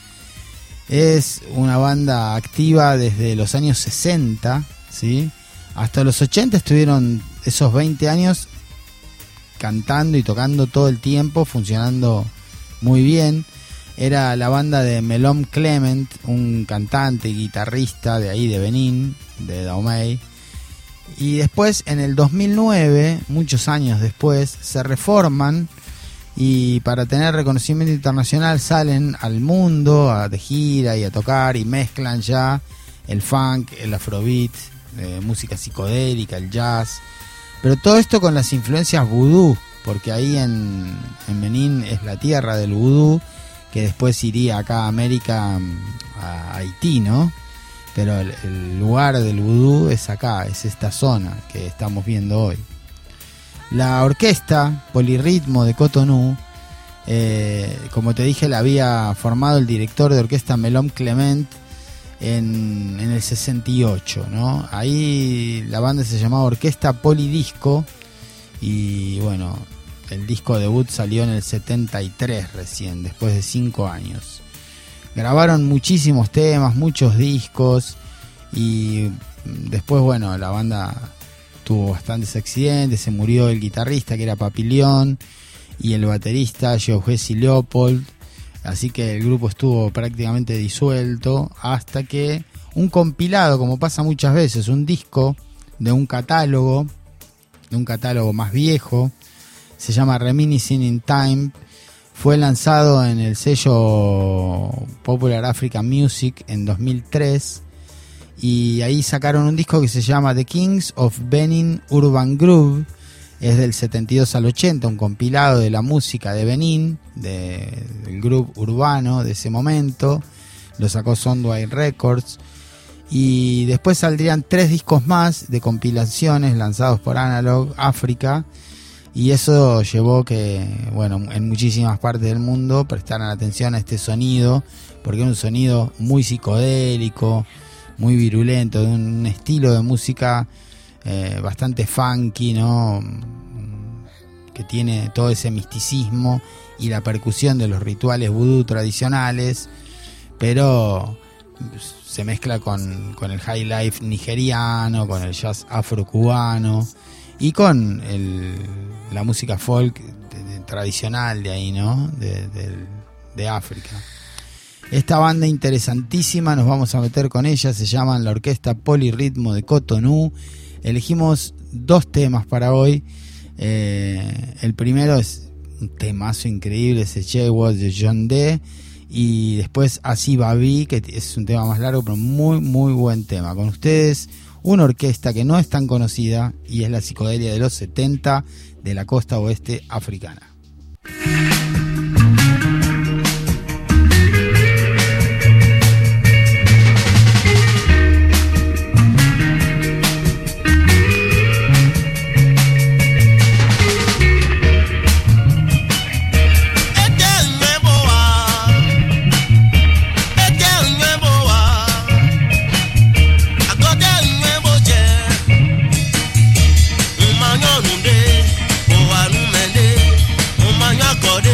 Es una banda activa desde los años 60, ¿sí? Hasta los 80 estuvieron esos 20 años cantando y tocando todo el tiempo, funcionando muy bien. Era la banda de Melom Clement, un cantante y guitarrista de ahí de Benín, de Dahomey. Y después, en el 2009, muchos años después, se reforman y para tener reconocimiento internacional salen al mundo de gira y a tocar y mezclan ya el funk, el afrobeat, música psicodélica, el jazz. Pero todo esto con las influencias vudú, porque ahí en Benín es la tierra del vudú, que después iría acá a América, a Haití, ¿no? Pero el lugar del vudú es acá, es esta zona que estamos viendo hoy. La orquesta Polirritmo de Cotonú, como te dije, la había formado el director de orquesta Melom Clement en el 68, ¿no? Ahí la banda se llamaba Orquesta Polidisco y bueno, el disco debut salió en el 73 recién, después de 5 años. Grabaron muchísimos temas, muchos discos y después, bueno, la banda tuvo bastantes accidentes, se murió el guitarrista que era Papillon y el baterista Georges Leopold, así que el grupo estuvo prácticamente disuelto hasta que un compilado, como pasa muchas veces, un disco de un catálogo más viejo, se llama Reminiscing in Time, fue lanzado en el sello Popular African Music en 2003 y ahí sacaron un disco que se llama The Kings of Benin Urban Groove. Es del 72 al 80, un compilado de la música de Benín, del grupo urbano de ese momento. Lo sacó Soundwave Records. Y después saldrían 3 discos más de compilaciones lanzados por Analog África. Y eso llevó que, bueno, en muchísimas partes del mundo prestaran atención a este sonido, porque era un sonido muy psicodélico, muy virulento, de un estilo de música bastante funky, ¿no? Que tiene todo ese misticismo y la percusión de los rituales vudú tradicionales, pero se mezcla con el high life nigeriano, con el jazz afrocubano y con la música folk tradicional de ahí, ¿no? De África. Esta banda interesantísima, nos vamos a meter con ella, se llaman la Orquesta Polirritmo de Cotonú. Elegimos 2 temas para hoy. El primero es un temazo increíble, ese Chewas de John D. Y después Así Babi, que es un tema más largo, pero muy muy buen tema. Con ustedes, una orquesta que no es tan conocida y es la psicodelia de los 70 de la costa oeste africana. Got it.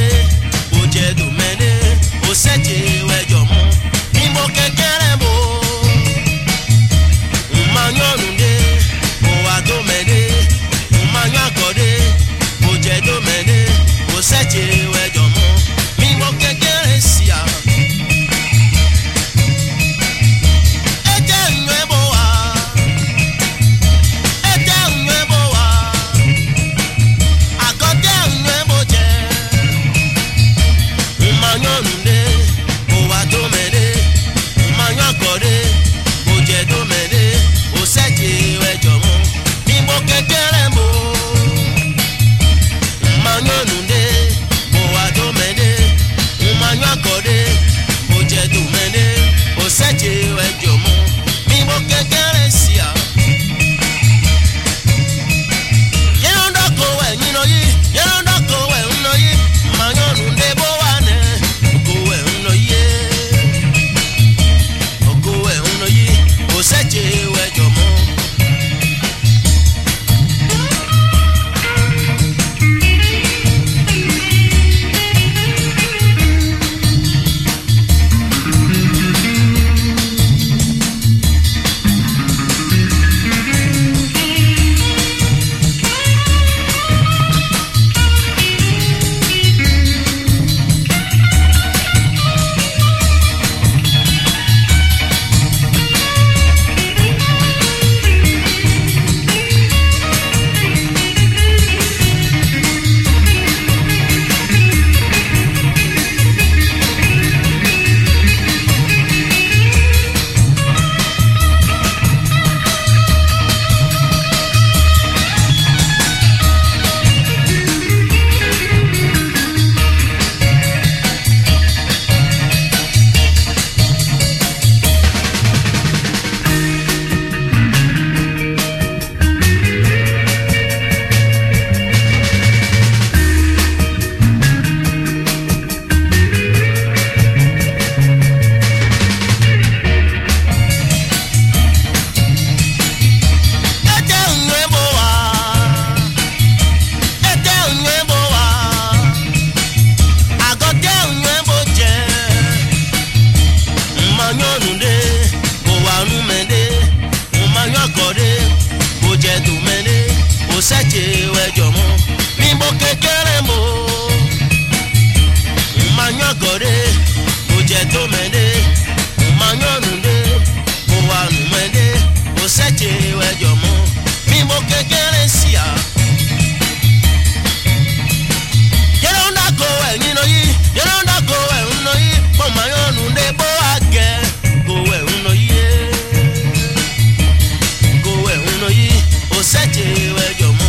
Oseche wejomo, mimbo kekeremo. Manyo gore, ojeto mende, manyo nunde, owanu mende. Oseche wejomo, mimbo kekere sia. Yeronda go enino yi, yeronda go enino yi, po manyo nunde bo age, go enino yi, go enino yi. Oseche wejomo,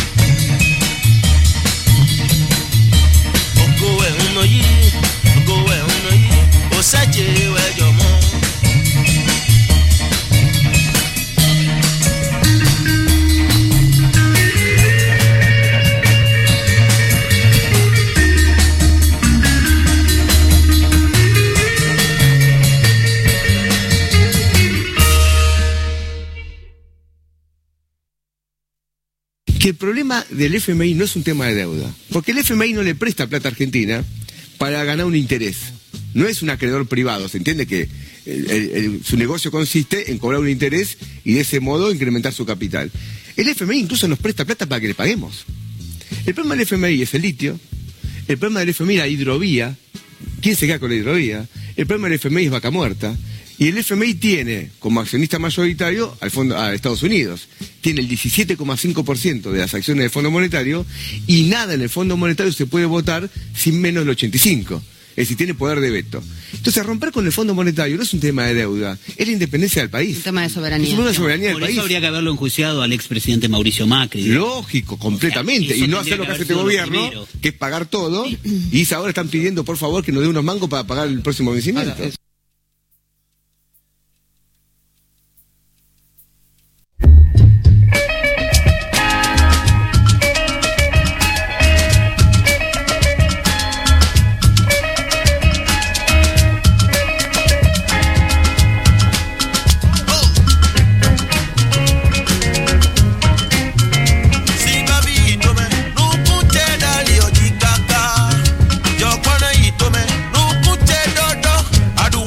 go enino yi, go enino yi. Oseche wejomo. Que el problema del FMI no es un tema de deuda, porque el FMI no le presta plata a Argentina para ganar un interés. No es un acreedor privado, se entiende que su negocio consiste en cobrar un interés y de ese modo incrementar su capital. El FMI incluso nos presta plata para que le paguemos. El problema del FMI es el litio, el problema del FMI es la hidrovía. ¿Quién se queda con la hidrovía? El problema del FMI es Vaca Muerta. Y el FMI tiene como accionista mayoritario a Estados Unidos. Tiene el 17,5% de las acciones del Fondo Monetario y nada en el Fondo Monetario se puede votar sin menos del 85%. Es decir, tiene poder de veto. Entonces, romper con el Fondo Monetario no es un tema de deuda, es la independencia del país. Un tema de soberanía. Es un tema de soberanía del Por país. eso habría que haberlo enjuiciado al expresidente Mauricio Macri. Lógico, completamente. Y no hacer lo que hace este gobierno, que es pagar todo. Y ahora están pidiendo, por favor, que nos dé unos mangos para pagar el próximo vencimiento. Adu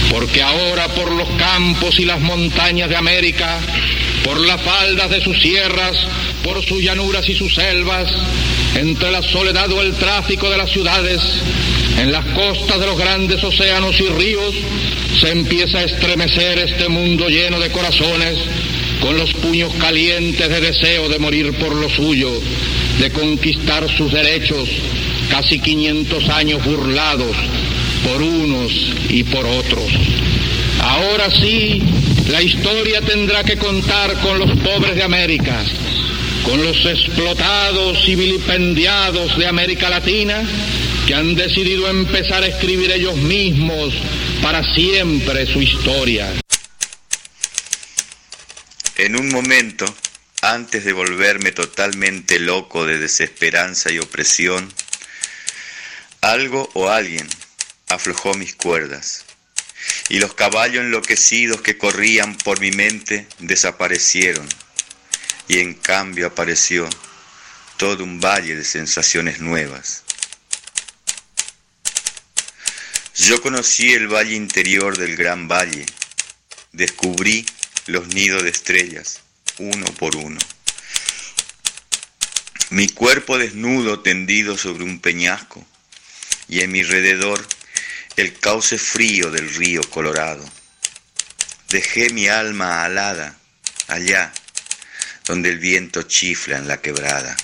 porque ahora por los campos y las montañas de América, por las faldas de sus sierras, por sus llanuras y sus selvas, entre la soledad o el tráfico de las ciudades, en las costas de los grandes océanos y ríos, se empieza a estremecer este mundo lleno de corazones, con los puños calientes de deseo de morir por lo suyo, de conquistar sus derechos, casi 500 años burlados por unos y por otros. Ahora sí, la historia tendrá que contar con los pobres de América, con los explotados y vilipendiados de América Latina, que han decidido empezar a escribir ellos mismos para siempre su historia. En un momento, antes de volverme totalmente loco de desesperanza y opresión, algo o alguien aflojó mis cuerdas, y los caballos enloquecidos que corrían por mi mente desaparecieron, y en cambio apareció todo un valle de sensaciones nuevas. Yo conocí el valle interior del gran valle, descubrí los nidos de estrellas, uno por uno. Mi cuerpo desnudo tendido sobre un peñasco, y en mi alrededor el cauce frío del río Colorado. Dejé mi alma alada allá, donde el viento chifla en la quebrada.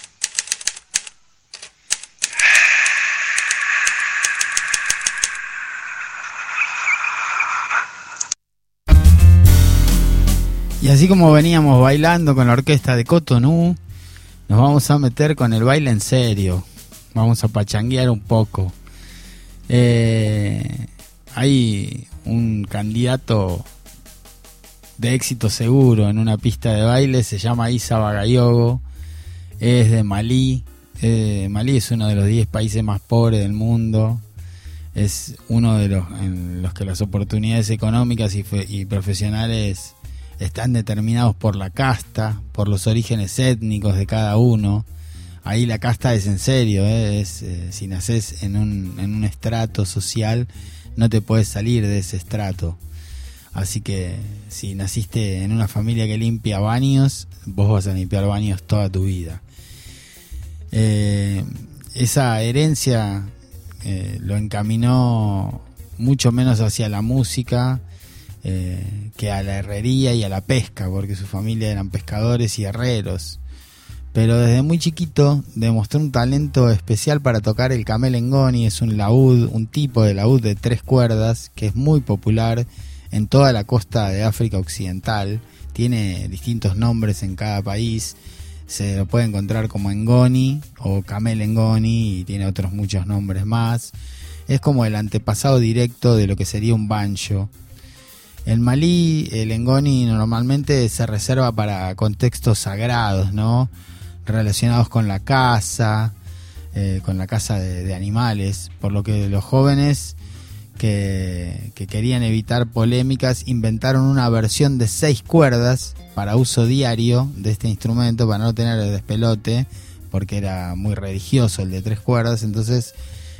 Y así como veníamos bailando con la orquesta de Cotonú, nos vamos a meter con el baile en serio. Vamos a pachanguear un poco. Hay un candidato de éxito seguro en una pista de baile, se llama Issa Bagayogo, es de Malí. Malí es uno de los 10 países más pobres del mundo, es uno de los en los que las oportunidades económicas y profesionales están determinados por la casta, por los orígenes étnicos de cada uno. Ahí la casta es en serio, si nacés en un estrato social, no te puedes salir de ese estrato. Así que si naciste en una familia que limpia baños, vos vas a limpiar baños toda tu vida. Esa herencia lo encaminó mucho menos hacia la música que a la herrería y a la pesca, porque su familia eran pescadores y herreros. Pero desde muy chiquito demostró un talento especial para tocar el camelengoni. Es un laúd, un tipo de laúd de 3 cuerdas que es muy popular en toda la costa de África Occidental. Tiene distintos nombres en cada país. Se lo puede encontrar como engoni o camelengoni y tiene otros muchos nombres más. Es como el antepasado directo de lo que sería un banjo. En Malí el engoni normalmente se reserva para contextos sagrados, ¿no? Relacionados con la caza de animales, por lo que los jóvenes que querían evitar polémicas inventaron una versión de 6 cuerdas para uso diario de este instrumento, para no tener el despelote, porque era muy religioso el de 3 cuerdas. Entonces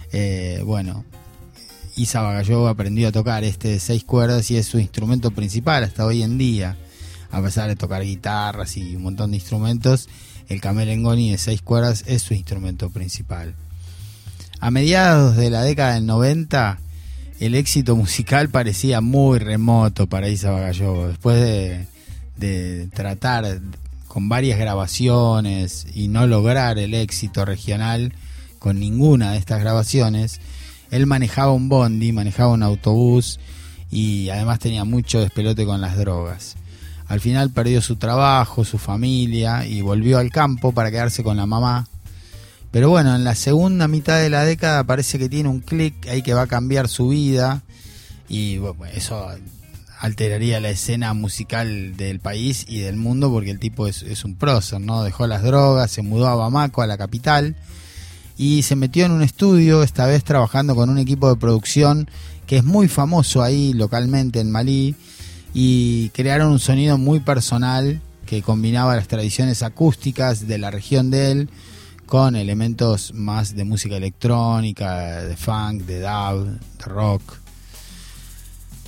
Issa Bagayogo aprendió a tocar este de 6 cuerdas y es su instrumento principal hasta hoy en día, a pesar de tocar guitarras y un montón de instrumentos. El camelengoni de 6 cuerdas es su instrumento principal. A mediados de la década del 90, el éxito musical parecía muy remoto para Issa Bagayogo. Después de tratar con varias grabaciones y no lograr el éxito regional con ninguna de estas grabaciones, él manejaba un bondi, manejaba un autobús y además tenía mucho despelote con las drogas. Al final perdió su trabajo, su familia y volvió al campo para quedarse con la mamá. Pero bueno, en la segunda mitad de la década parece que tiene un clic ahí que va a cambiar su vida y bueno, eso alteraría la escena musical del país y del mundo, porque el tipo es un prócer, ¿no? Dejó las drogas, se mudó a Bamako, a la capital, y se metió en un estudio, esta vez trabajando con un equipo de producción que es muy famoso ahí localmente en Malí, y crearon un sonido muy personal que combinaba las tradiciones acústicas de la región de él con elementos más de música electrónica, de funk, de dub, de rock.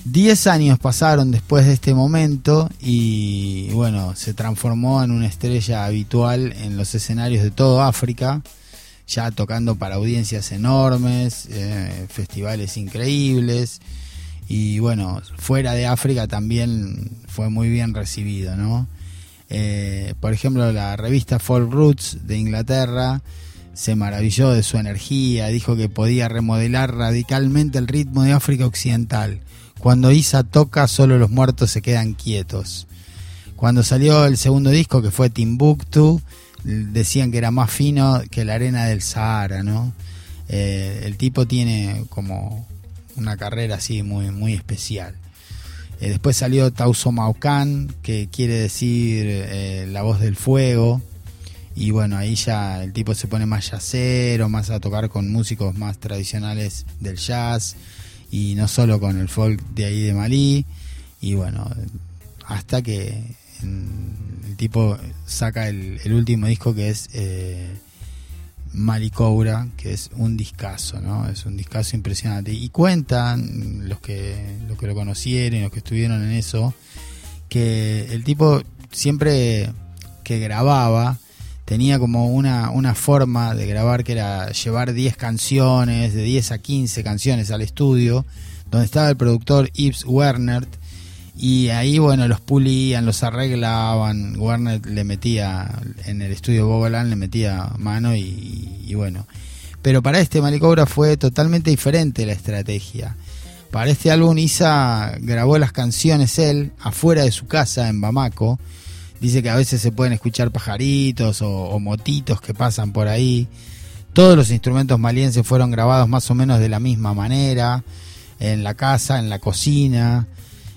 10 años pasaron después de este momento y bueno, se transformó en una estrella habitual en los escenarios de toda África, ya tocando para audiencias enormes, festivales increíbles, y bueno, fuera de África también fue muy bien recibido, ¿no? Por ejemplo, la revista Folk Roots de Inglaterra se maravilló de su energía, dijo que podía remodelar radicalmente el ritmo de África Occidental. Cuando Issa toca, solo los muertos se quedan quietos. Cuando salió el segundo disco, que fue Timbuktu, decían que era más fino que la arena del Sahara, ¿no? El tipo tiene como una carrera así muy, muy especial. Después salió Tauso Maucan, que quiere decir la voz del fuego. Y bueno, ahí ya el tipo se pone más jazzero, más a tocar con músicos más tradicionales del jazz, y no solo con el folk de ahí de Malí. Y bueno, hasta que el tipo saca el último disco, que es Mali Cobra, que es un discazo, ¿no? Es un discazo impresionante. Y cuentan los que lo conocieron, los que estuvieron en eso, que el tipo siempre que grababa tenía como una forma de grabar que era llevar 10 canciones, de 10 a 15 canciones al estudio, donde estaba el productor Yves Werner, y ahí, bueno, los pulían, los arreglaban. Werner le metía, en el estudio Bogolan le metía mano y bueno. Pero para este Mali Cobra fue totalmente diferente la estrategia. Para este álbum Issa grabó las canciones él afuera de su casa en Bamako. Dice que a veces se pueden escuchar pajaritos o motitos que pasan por ahí. Todos los instrumentos malienses fueron grabados más o menos de la misma manera, en la casa, en la cocina.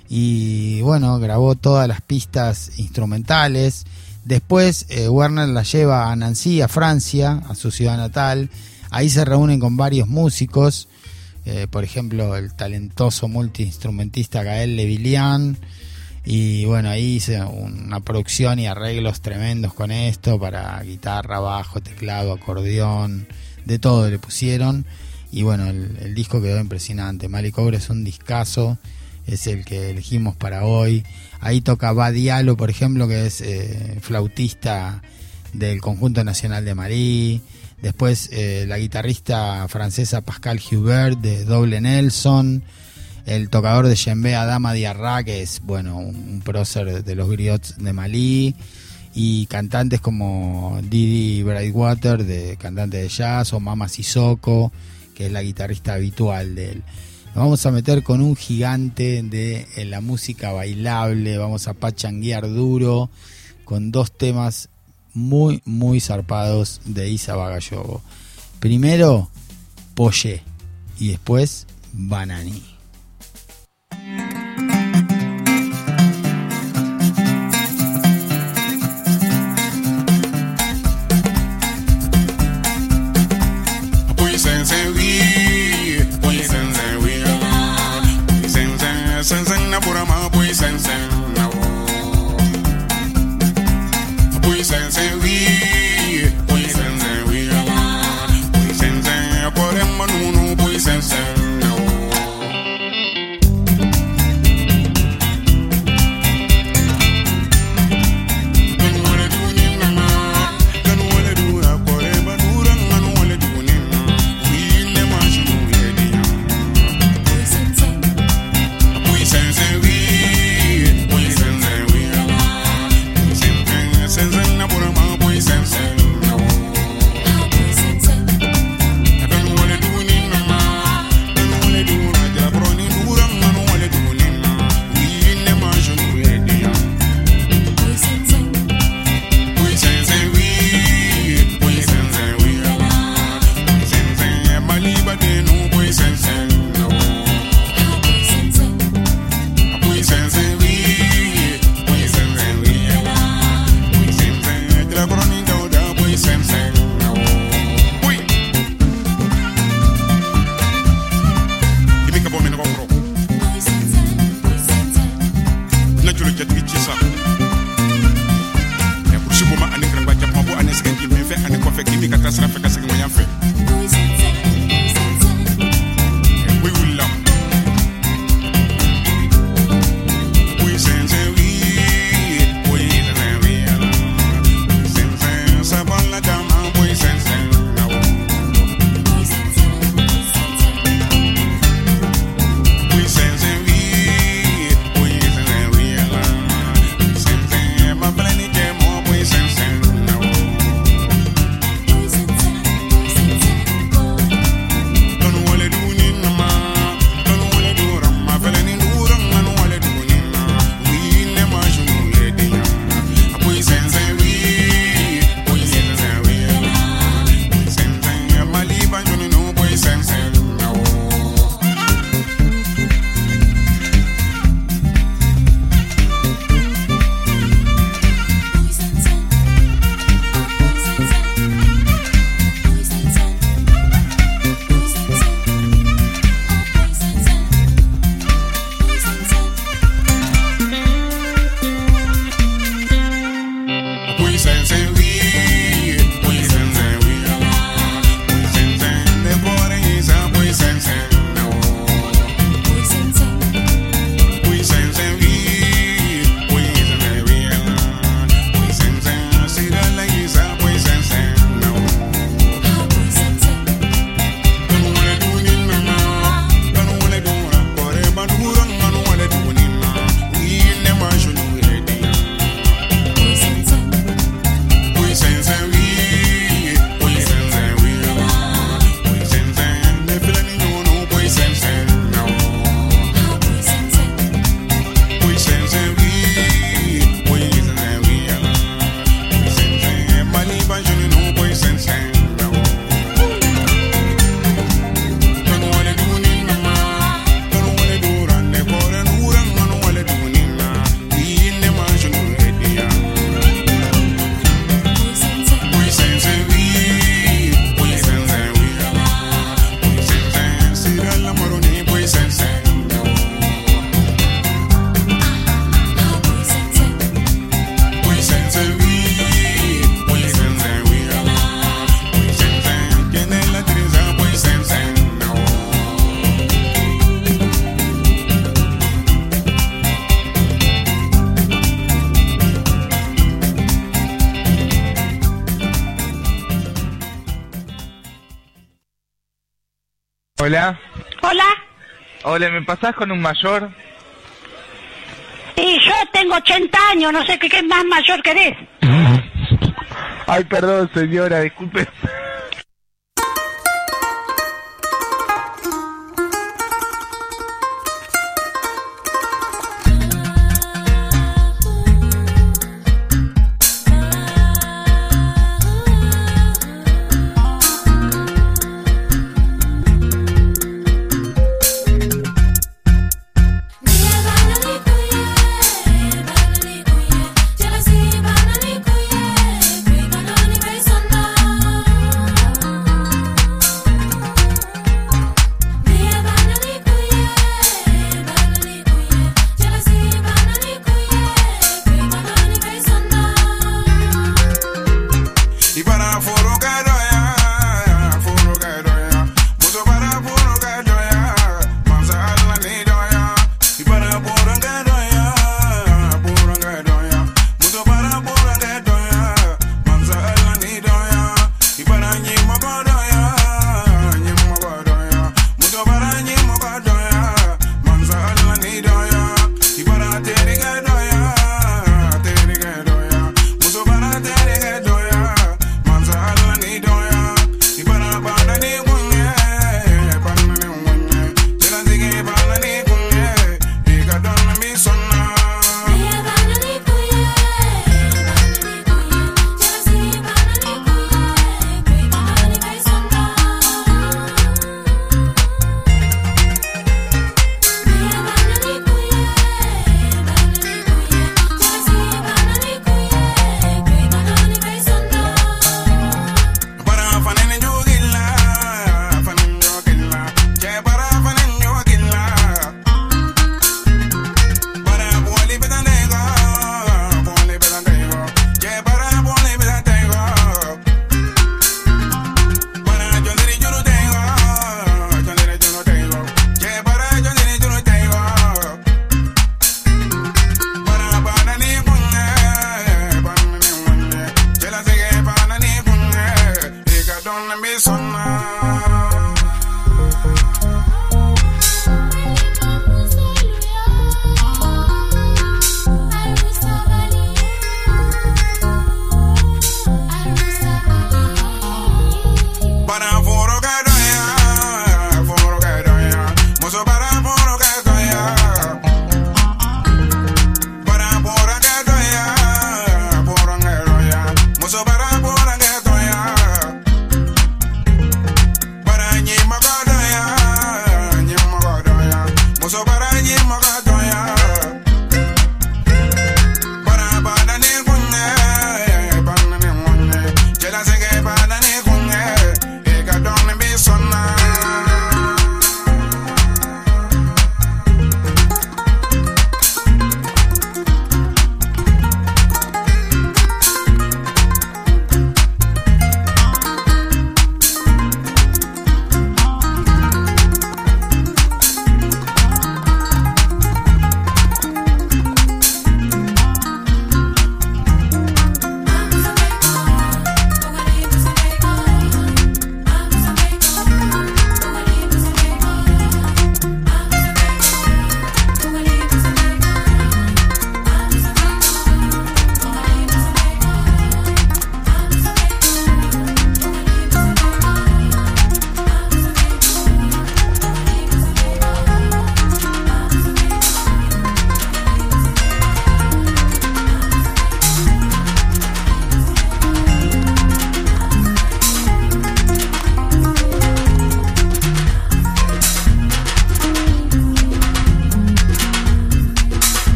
Y bueno, grabó todas las pistas instrumentales. Después Werner la lleva a Nancy, a Francia, a su ciudad natal. Ahí se reúnen con varios músicos, por ejemplo el talentoso multiinstrumentista Gaël Levillian. Y bueno, ahí hice una producción y arreglos tremendos con esto, para guitarra, bajo, teclado, acordeón, de todo le pusieron. Y bueno, el disco quedó impresionante. Mali Cobra es un discazo, es el que elegimos para hoy. Ahí toca Badialo, por ejemplo, que es flautista del Conjunto Nacional de Malí. Después la guitarrista francesa Pascal Hubert de Double Nelson. El tocador de djembé Adama Diarra, que es, bueno, un prócer de los griots de Malí. Y cantantes como Didi Brightwater, cantante de jazz, o Mama Sissoko, que es la guitarrista habitual de él. Nos vamos a meter con un gigante de la música bailable. Vamos a pachanguear duro con dos temas muy, muy zarpados de Issa Bagayogo. Primero, Poyé, y después Banani. Hola. Hola. Hola, ¿me pasás con un mayor? Y yo tengo 80 años, no sé qué más mayor querés. Ay, perdón, señora, disculpe.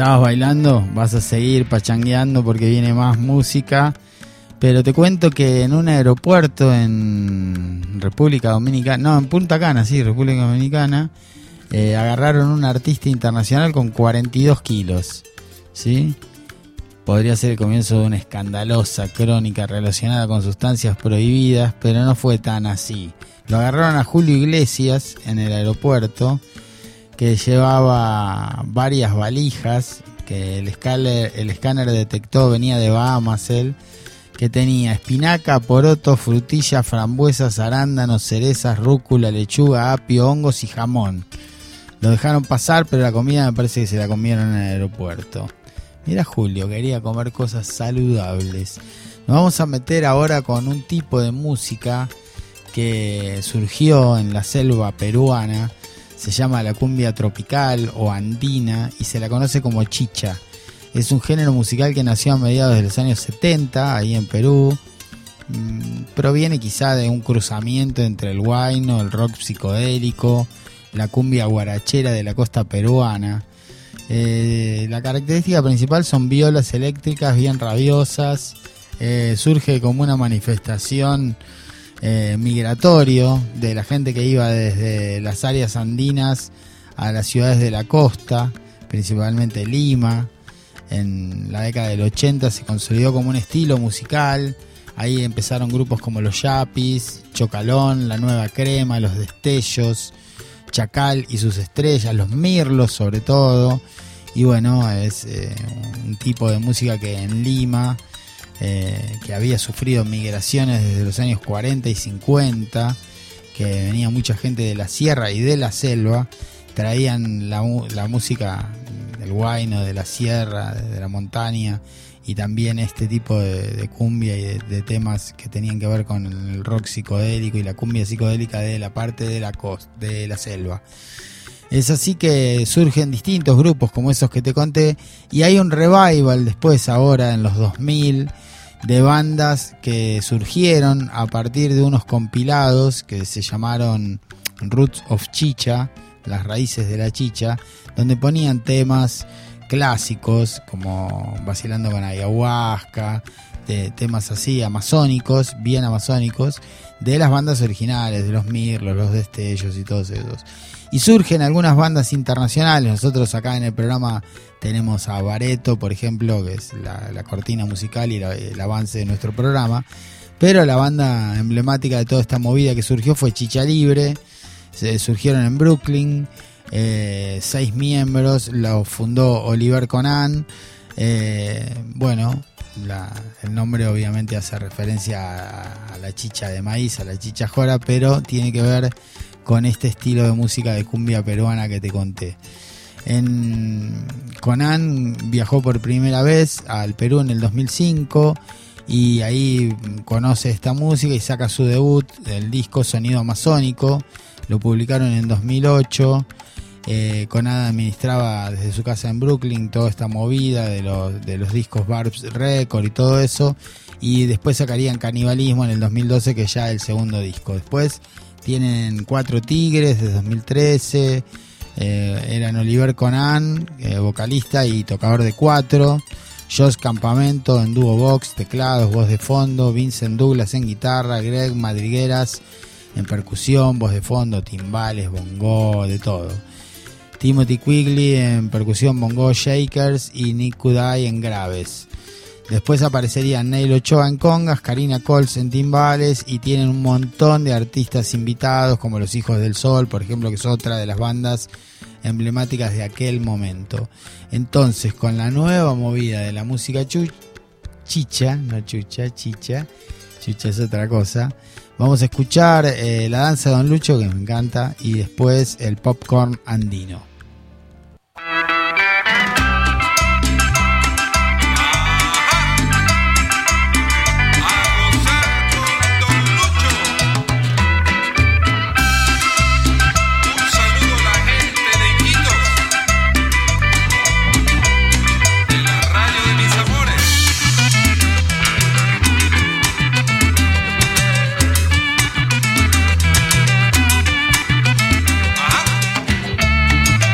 ¿Estabas bailando? Vas a seguir pachangueando porque viene más música. Pero te cuento que en un aeropuerto en República Dominicana, no, en Punta Cana, sí, República Dominicana, agarraron un artista internacional con 42 kilos, ¿sí? Podría ser el comienzo de una escandalosa crónica relacionada con sustancias prohibidas, pero no fue tan así. Lo agarraron a Julio Iglesias en el aeropuerto, que llevaba varias valijas, que el escáner detectó, venía de Bahamas él, que tenía espinaca, poroto, frutilla, frambuesas, arándanos, cerezas, rúcula, lechuga, apio, hongos y jamón. Lo dejaron pasar, pero la comida me parece que se la comieron en el aeropuerto. Mira, Julio, quería comer cosas saludables. Nos vamos a meter ahora con un tipo de música que surgió en la selva peruana. Se llama la cumbia tropical o andina y se la conoce como chicha. Es un género musical que nació a mediados de los años 70, ahí en Perú. Proviene quizá de un cruzamiento entre el huayno, el rock psicodélico, la cumbia guarachera de la costa peruana. La característica principal son violas eléctricas bien rabiosas. Surge como una manifestación migratorio de la gente que iba desde las áreas andinas a las ciudades de la costa, principalmente Lima. En la década del 80 se consolidó como un estilo musical. Ahí empezaron grupos como los Yapis, Chocalón, La Nueva Crema, Los Destellos, Chacal y sus estrellas, los Mirlos sobre todo. Y bueno, es un tipo de música que en Lima, que había sufrido migraciones desde los años 40 y 50, que venía mucha gente de la sierra y de la selva, traían la música del huayno, de la sierra, de la montaña, y también este tipo de cumbia y de temas que tenían que ver con el rock psicodélico y la cumbia psicodélica de la parte de la costa, de la selva. Es así que surgen distintos grupos como esos que te conté, y hay un revival después, ahora en los 2000, de bandas que surgieron a partir de unos compilados que se llamaron Roots of Chicha, las raíces de la chicha, donde ponían temas clásicos como Vacilando con Ayahuasca, temas así amazónicos, bien amazónicos, de las bandas originales, de los Mirlos, los Destellos y todos esos. Y surgen algunas bandas internacionales. Nosotros acá en el programa tenemos a Bareto, por ejemplo, que es la cortina musical y el avance de nuestro programa, pero la banda emblemática de toda esta movida que surgió fue Chicha Libre. Surgieron en Brooklyn, 6 miembros, lo fundó Oliver Conan. Bueno, el nombre obviamente hace referencia a la chicha de maíz, a la chicha jora, pero tiene que ver con este estilo de música de cumbia peruana que te conté. Conan viajó por primera vez al Perú en el 2005 y ahí conoce esta música y saca su debut, el disco Sonido Amazónico. Lo publicaron en 2008. Conan administraba desde su casa en Brooklyn toda esta movida de los discos Barbs Record y todo eso, y después sacarían Canibalismo en el 2012, que ya es el segundo disco. Después tienen Cuatro Tigres de 2013, eran Oliver Conan, vocalista y tocador de cuatro, Josh Campamento en dúo box, teclados, voz de fondo, Vincent Douglas en guitarra, Greg Madrigueras en percusión, voz de fondo, timbales, bongo, de todo. Timothy Quigley en percusión, bongo, shakers, y Nick Kudai en graves. Después aparecerían Neil Ochoa en congas, Karina Coles en timbales, y tienen un montón de artistas invitados como Los Hijos del Sol, por ejemplo, que es otra de las bandas emblemáticas de aquel momento. Entonces, con la nueva movida de la música chicha, no chucha, chicha es otra cosa. Vamos a escuchar la danza de Don Lucho, que me encanta, y después el popcorn andino. Ajá.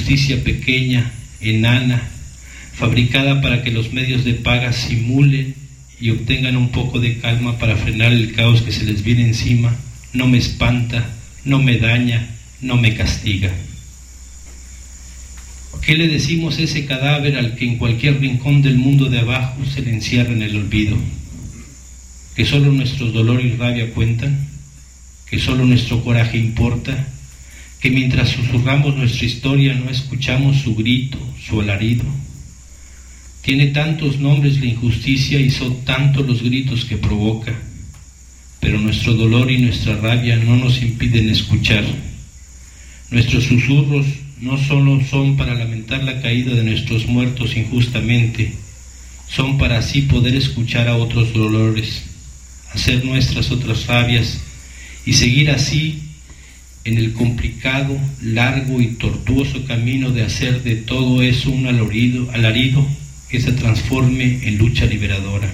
justicia pequeña, enana, fabricada para que los medios de paga simulen y obtengan un poco de calma para frenar el caos que se les viene encima, no me espanta, no me daña, no me castiga. ¿Qué le decimos a ese cadáver al que en cualquier rincón del mundo de abajo se le encierra en el olvido? ¿Que solo nuestro dolor y rabia cuentan? ¿Que solo nuestro coraje importa? ¿Que mientras susurramos nuestra historia no escuchamos su grito, su alarido? Tiene tantos nombres la injusticia y son tantos los gritos que provoca, pero nuestro dolor y nuestra rabia no nos impiden escuchar. Nuestros susurros no solo son para lamentar la caída de nuestros muertos injustamente, son para así poder escuchar a otros dolores, hacer nuestras otras rabias y seguir así en el complicado, largo y tortuoso camino de hacer de todo eso un alarido que se transforme en lucha liberadora.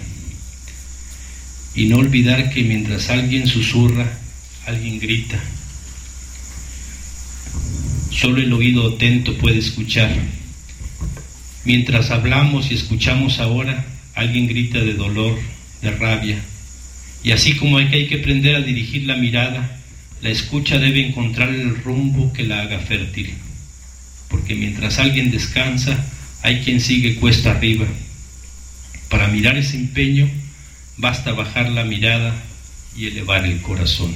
Y no olvidar que mientras alguien susurra, alguien grita. Solo el oído atento puede escuchar. Mientras hablamos y escuchamos ahora, alguien grita de dolor, de rabia. Y así como hay que aprender a dirigir la mirada, la escucha debe encontrar el rumbo que la haga fértil. Porque mientras alguien descansa, hay quien sigue cuesta arriba. Para mirar ese empeño, basta bajar la mirada y elevar el corazón.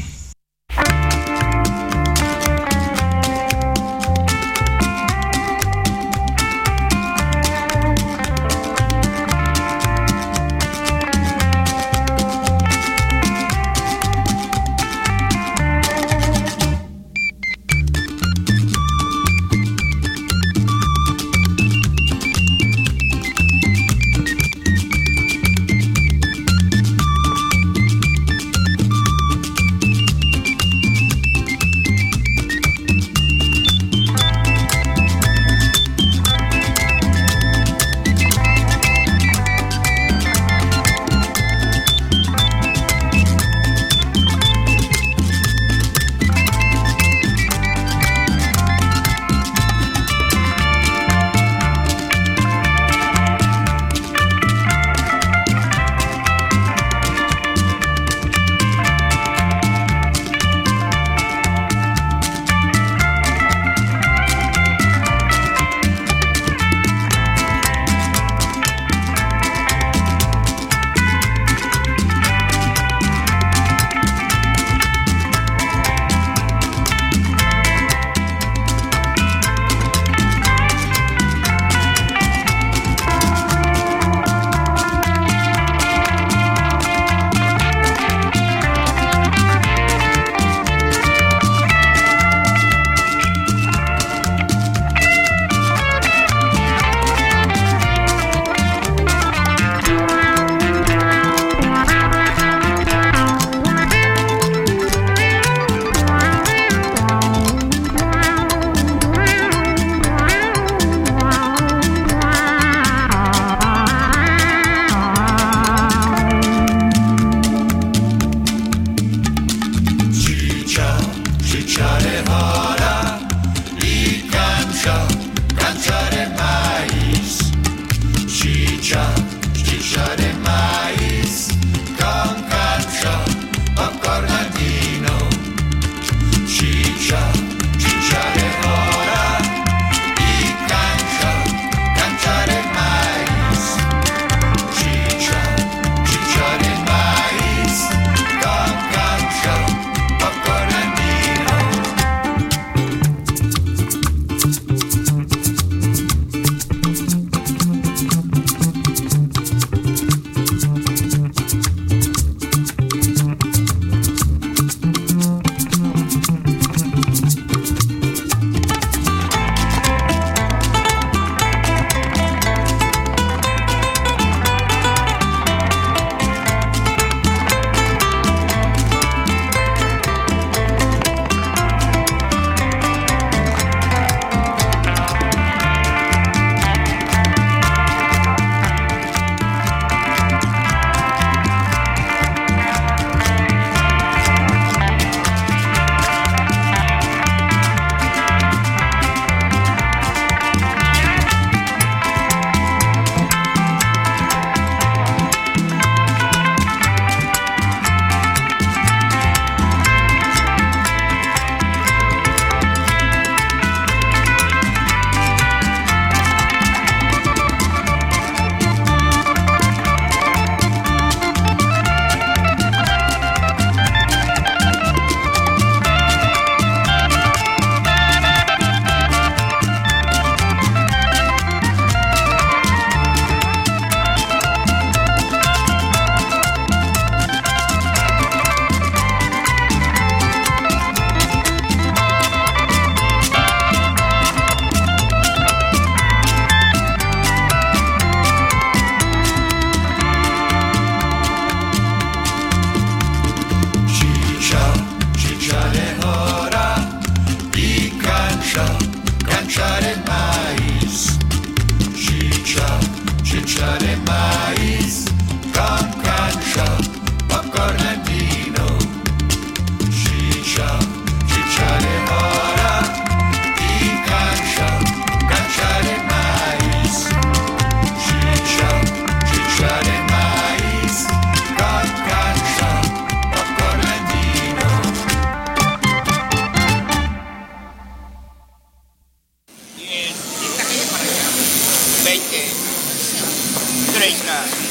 20, 30,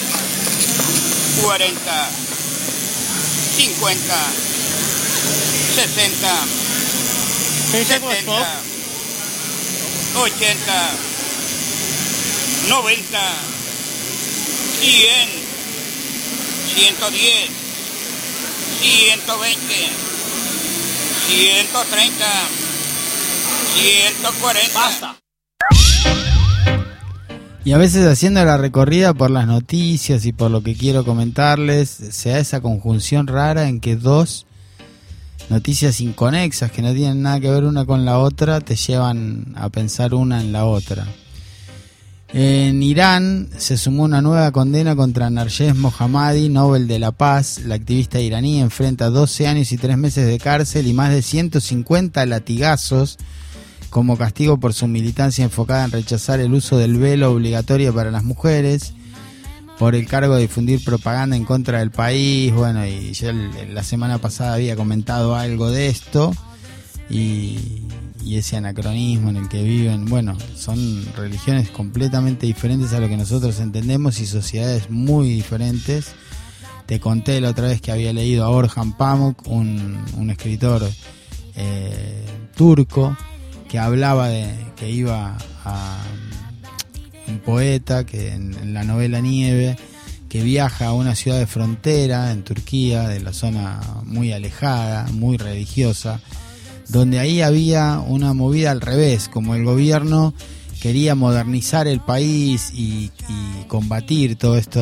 40, 50, 60, 70, 80, 90, 100, 110, 120, 130, 140. ¡Basta! Y a veces haciendo la recorrida por las noticias y por lo que quiero comentarles, se da esa conjunción rara en que dos noticias inconexas que no tienen nada que ver una con la otra te llevan a pensar una en la otra. En Irán se sumó una nueva condena contra Narges Mohammadi, Nobel de la Paz. La activista iraní enfrenta 12 años y 3 meses de cárcel y más de 150 latigazos como castigo por su militancia enfocada en rechazar el uso del velo obligatorio para las mujeres, por el cargo de difundir propaganda en contra del país. Bueno, y ya la semana pasada había comentado algo de esto y ese anacronismo en el que viven. Bueno, son religiones completamente diferentes a lo que nosotros entendemos y sociedades muy diferentes. Te conté la otra vez que había leído a Orhan Pamuk, un escritor turco, que hablaba de que iba a un poeta que en la novela Nieve, que viaja a una ciudad de frontera en Turquía, de la zona muy alejada, muy religiosa, donde ahí había una movida al revés, como el gobierno quería modernizar el país y combatir todo esto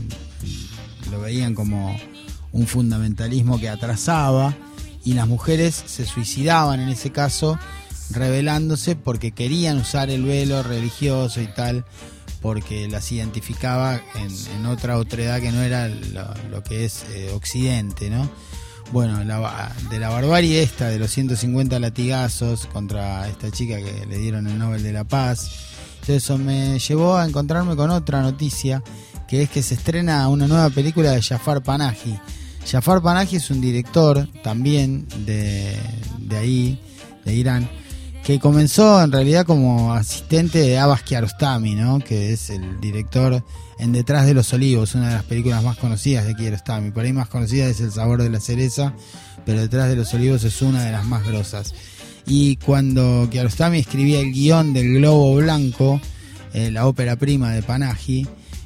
lo veían como un fundamentalismo que atrasaba, y las mujeres se suicidaban en ese caso, rebelándose porque querían usar el velo religioso y tal, porque las identificaba en otra otredad que no era lo que es Occidente, ¿no? Bueno, de la barbarie esta, de los 150 latigazos contra esta chica que le dieron el Nobel de la Paz, entonces eso me llevó a encontrarme con otra noticia, que es que se estrena una nueva película de Jafar Panahi. Jafar Panahi es un director también de ahí, de Irán, que comenzó en realidad como asistente de Abbas Kiarostami, ¿no? Que es el director en Detrás de los Olivos, una de las películas más conocidas de Kiarostami. Por ahí más conocida es El sabor de la cereza, pero Detrás de los Olivos es una de las más grosas. Y cuando Kiarostami escribía el guión del Globo Blanco, la ópera prima de Panahi,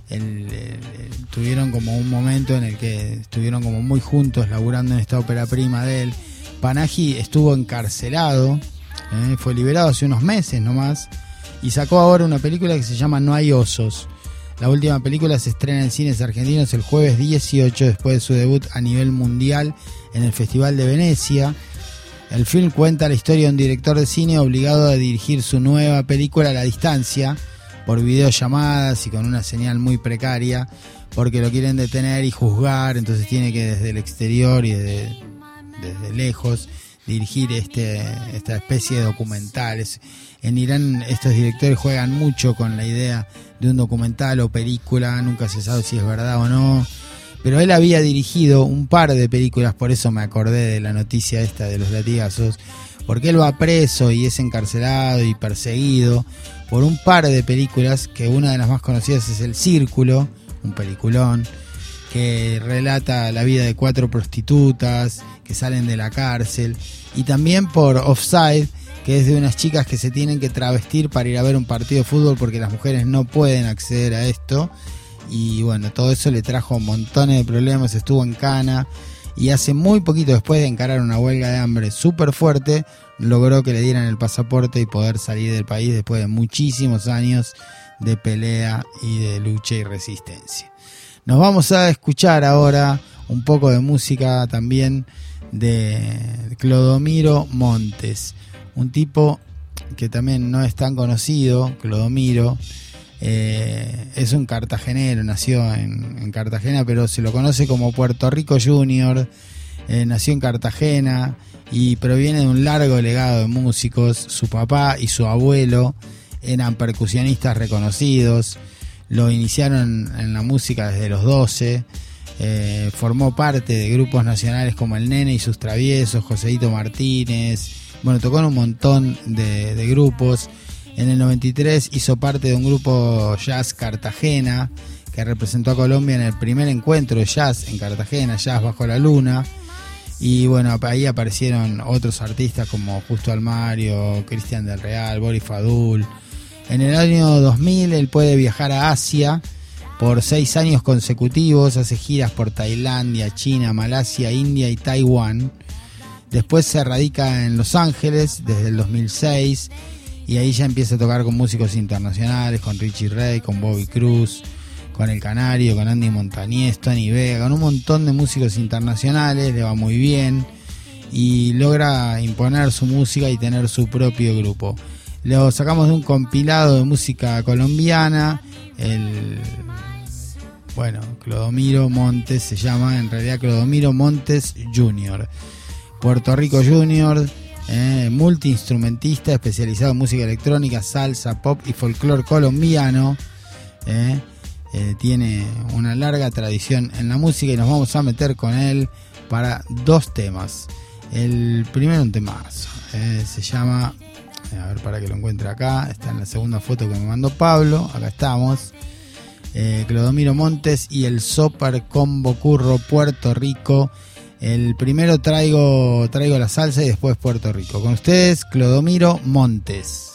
tuvieron como un momento en el que estuvieron como muy juntos laburando en esta ópera prima de él. Panahi estuvo encarcelado, fue liberado hace unos meses nomás, y sacó ahora una película que se llama No hay osos. La última película se estrena en cines argentinos el jueves 18, después de su debut a nivel mundial en el Festival de Venecia. El film cuenta la historia de un director de cine obligado a dirigir su nueva película a la distancia, por videollamadas y con una señal muy precaria, porque lo quieren detener y juzgar, entonces tiene que desde el exterior y desde lejos dirigir esta especie de documentales. En Irán estos directores juegan mucho con la idea de un documental o película, nunca se sabe si es verdad o no, pero él había dirigido un par de películas, por eso me acordé de la noticia esta de los latigazos, porque él va preso y es encarcelado y perseguido por un par de películas, que una de las más conocidas es El Círculo, un peliculón que relata la vida de 4 prostitutas que salen de la cárcel, y también por Offside, que es de unas chicas que se tienen que travestir para ir a ver un partido de fútbol porque las mujeres no pueden acceder a esto, y bueno, todo eso le trajo montones de problemas, estuvo en cana, y hace muy poquito, después de encarar una huelga de hambre súper fuerte, logró que le dieran el pasaporte y poder salir del país después de muchísimos años de pelea y de lucha y resistencia. Nos vamos a escuchar ahora un poco de música también de Clodomiro Montes, un tipo que también no es tan conocido. Clodomiro es un cartagenero, nació en Cartagena, pero se lo conoce como Puerto Rico Junior. Nació en Cartagena y proviene de un largo legado de músicos. Su papá y su abuelo eran percusionistas reconocidos, lo iniciaron en la música desde los 12, formó parte de grupos nacionales como El Nene y sus Traviesos, Joseito Martínez, bueno, tocó en un montón de grupos. En el 93 hizo parte de un grupo Jazz Cartagena que representó a Colombia en el primer encuentro de jazz en Cartagena, Jazz Bajo la Luna. Y bueno, ahí aparecieron otros artistas como Justo Almario, Cristian del Real, Boris Fadul. En el año 2000 él puede viajar a Asia por 6 años consecutivos, hace giras por Tailandia, China, Malasia, India y Taiwán. Después se radica en Los Ángeles desde el 2006 y ahí ya empieza a tocar con músicos internacionales, con Richie Ray, con Bobby Cruz, con El Canario, con Andy Montañez, Tony Vega, con un montón de músicos internacionales, le va muy bien y logra imponer su música y tener su propio grupo. Lo sacamos de un compilado de música colombiana, Clodomiro Montes se llama, en realidad Clodomiro Montes Jr. Puerto Rico Jr., multiinstrumentista especializado en música electrónica, salsa, pop y folclore colombiano. Tiene una larga tradición en la música y nos vamos a meter con él para 2 temas. El primero, un temazo, se llama, a ver, para que lo encuentre acá, está en la segunda foto que me mandó Pablo, acá estamos, Clodomiro Montes y el Super Combo Curro Puerto Rico. El primero traigo la salsa y después Puerto Rico. Con ustedes, Clodomiro Montes.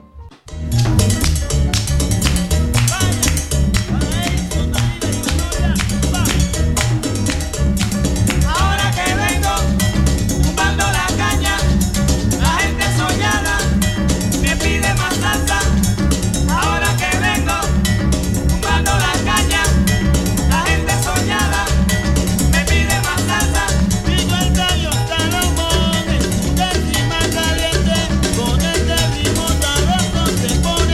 Ahora que vengo, tumbando la caña, la gente soñada me pide más salsa. Ahora que vengo, tumbando la caña, la gente soñada me pide más salsa. Digo el gallo Salomón, del clima caliente, con este ritmo sabroso se pone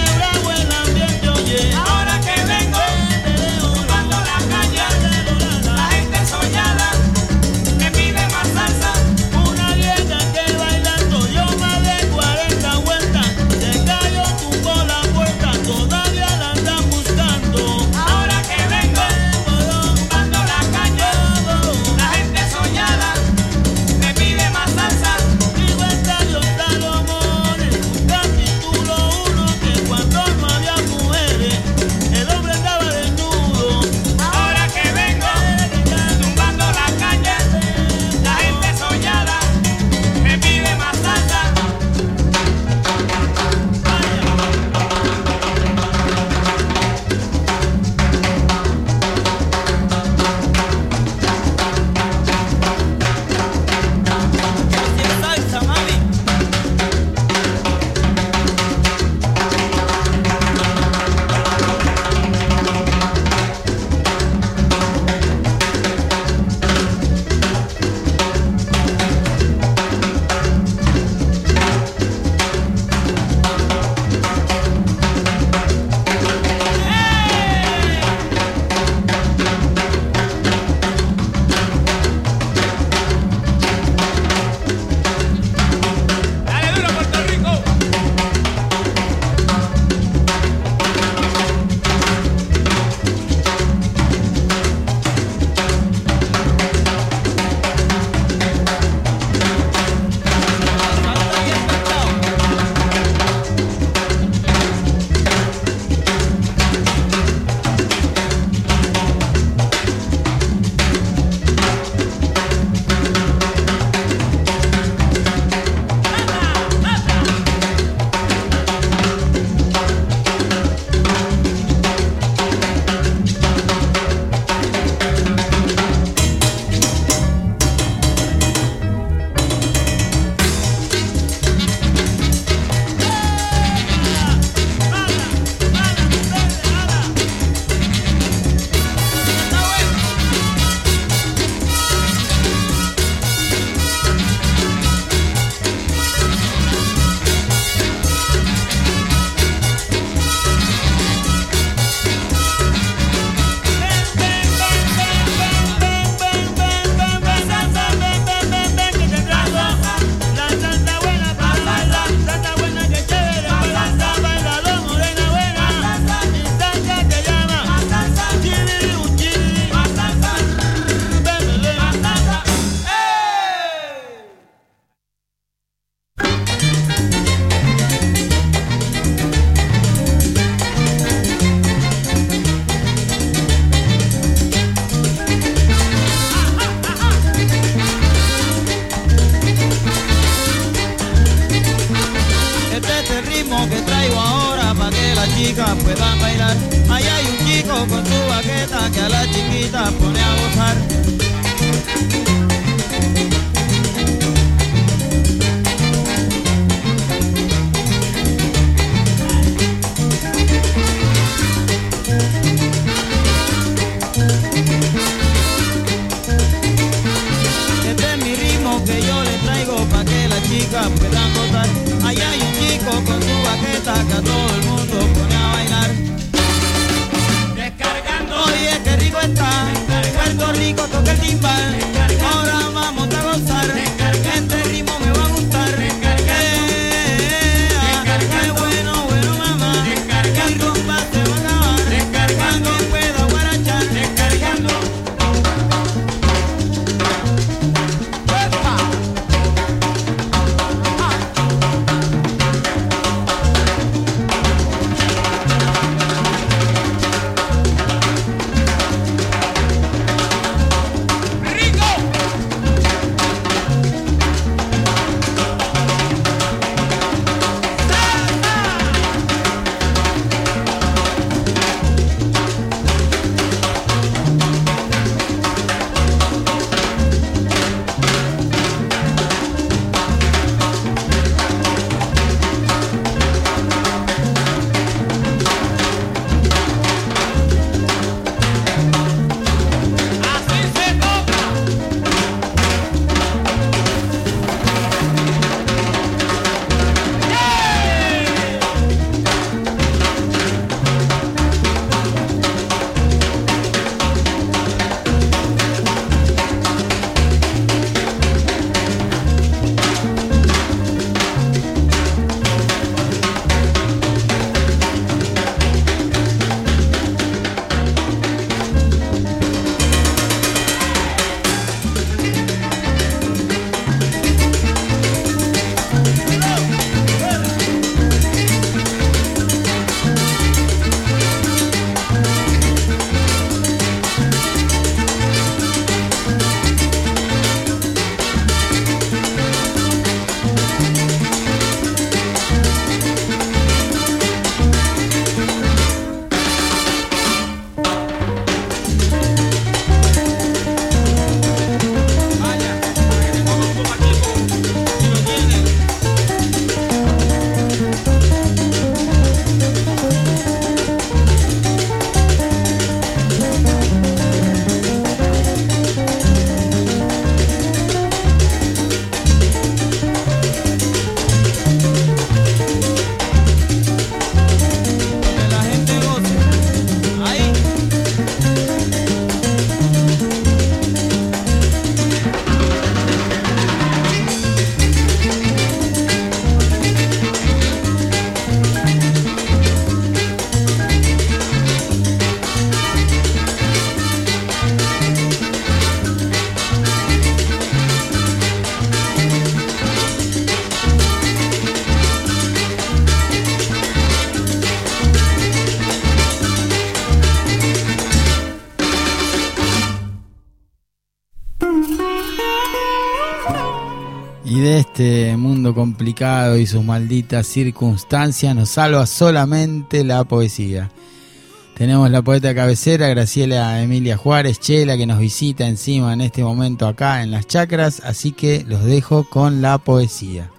la chiquita pone a gozar. Este es mi ritmo que yo le traigo pa' que las chicas puedan gozar. Allá hay un chico con su baqueta que a todo el mundo pone a bailar. Descargando, oye qué rico está, Puerto Rico toca el timbal. Ahora vamos a gozar, este ritmo me va a gustar. Qué bueno, bueno mamá, que rumba se va a acabar. Cuando pueda guarachar, descargando. Y de este mundo complicado y sus malditas circunstancias nos salva solamente la poesía. Tenemos la poeta cabecera, Graciela Emilia Juárez, Chela, que nos visita encima en este momento acá en Las Chacras, así que los dejo con la poesía.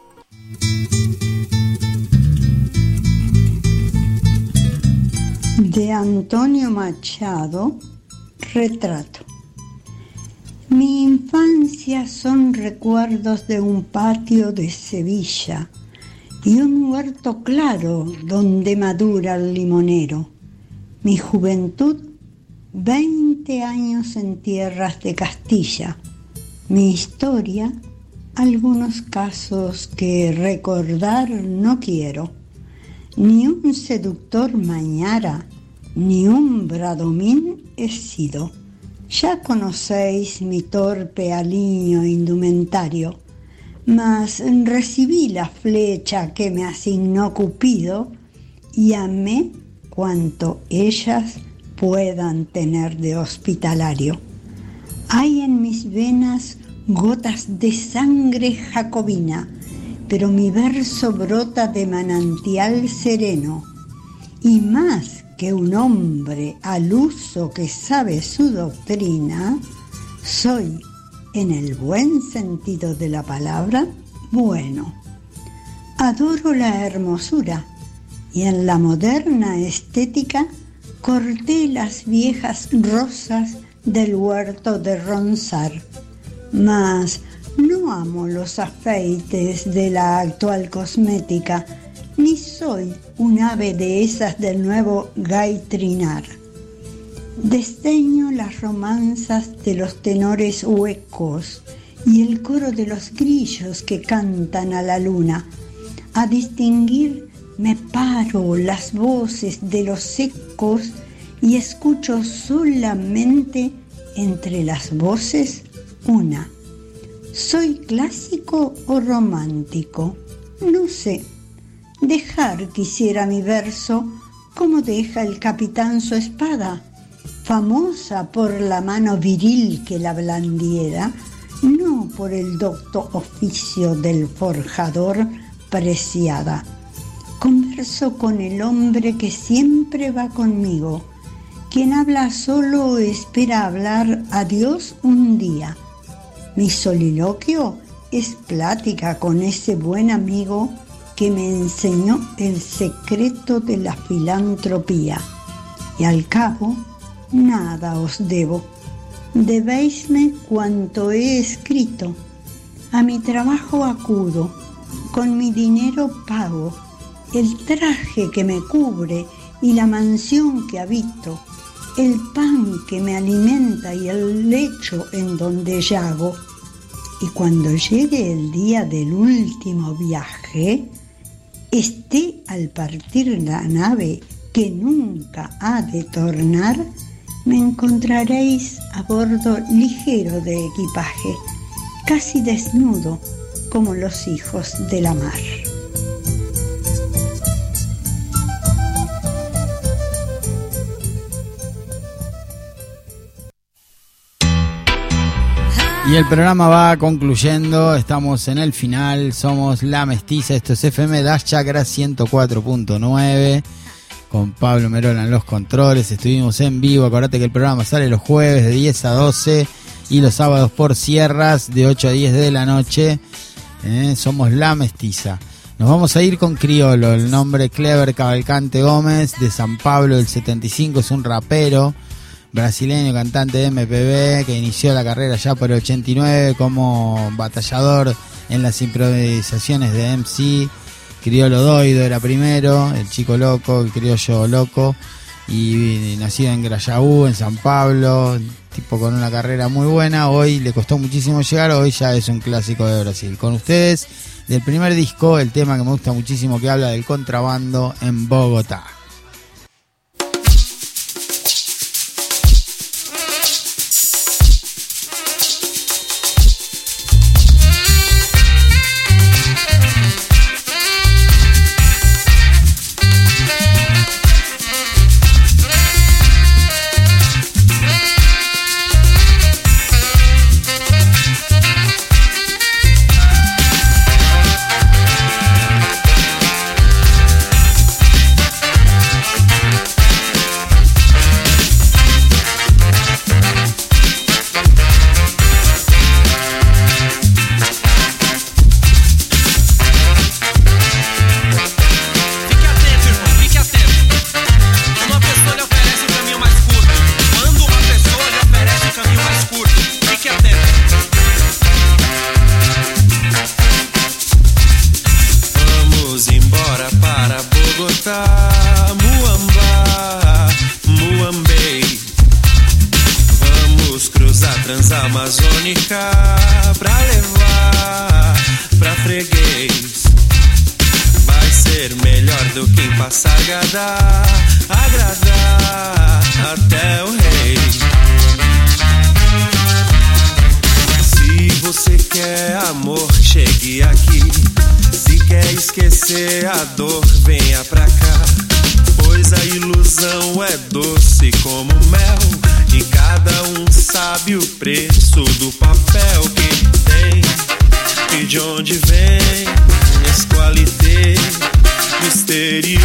De Antonio Machado, Retrato. Mi infancia son recuerdos de un patio de Sevilla y un huerto claro donde madura el limonero. Mi juventud, 20 años en tierras de Castilla. Mi historia, algunos casos que recordar no quiero. Ni un seductor mañara, ni un bradomín he sido. Ya conocéis mi torpe aliño indumentario, mas recibí la flecha que me asignó Cupido y amé cuanto ellas puedan tener de hospitalario. Hay en mis venas gotas de sangre jacobina, pero mi verso brota de manantial sereno, y más que un hombre al uso que sabe su doctrina, soy, en el buen sentido de la palabra, bueno. Adoro la hermosura y en la moderna estética corté las viejas rosas del huerto de Ronsard, mas no amo los afeites de la actual cosmética, ni soy un ave de esas del nuevo Guy Trinar. Desdeño las romanzas de los tenores huecos y el coro de los grillos que cantan a la luna. A distinguir me paro las voces de los secos y escucho solamente entre las voces una. ¿Soy clásico o romántico? No sé. Dejar quisiera mi verso como deja el capitán su espada, famosa por la mano viril que la blandiera, no por el docto oficio del forjador preciada. Converso con el hombre que siempre va conmigo, quien habla solo espera hablar a Dios un día. Mi soliloquio es plática con ese buen amigo que me enseñó el secreto de la filantropía. Y al cabo, nada os debo. Debéisme cuanto he escrito. A mi trabajo acudo, con mi dinero pago el traje que me cubre y la mansión que habito, el pan que me alimenta y el lecho en donde yago. Y cuando llegue el día del último viaje, esté al partir la nave que nunca ha de tornar, me encontraréis a bordo ligero de equipaje, casi desnudo como los hijos de la mar. Y el programa va concluyendo, estamos en el final, somos La Mestiza, esto es FM Das Chakras 104.9, con Pablo Merola en los controles, estuvimos en vivo, acordate que el programa sale los jueves de 10 a 12 y los sábados por Sierras de 8 a 10 de la noche, somos La Mestiza. Nos vamos a ir con Criolo, el nombre Clever Cavalcante Gómez, de San Pablo del 75, es un rapero brasileño, cantante de MPB, que inició la carrera ya por el 89 como batallador en las improvisaciones de MC. Criolo Doido era primero, el chico loco, el criollo loco, y nacido en Grajaú, en San Pablo, tipo con una carrera muy buena. Hoy le costó muchísimo llegar, hoy ya es un clásico de Brasil. Con ustedes, del primer disco, el tema que me gusta muchísimo, que habla del contrabando en Bogotá. Transamazônica pra levar pra freguês. Vai ser melhor do que em Passagada, agradar até o rei. Se você quer amor, chegue aqui. Se quer esquecer a dor, venha pra cá. Pois a ilusão é doce como mel, e cada um sabe o preço do papel que tem e de onde vem. Esqualité, exterior.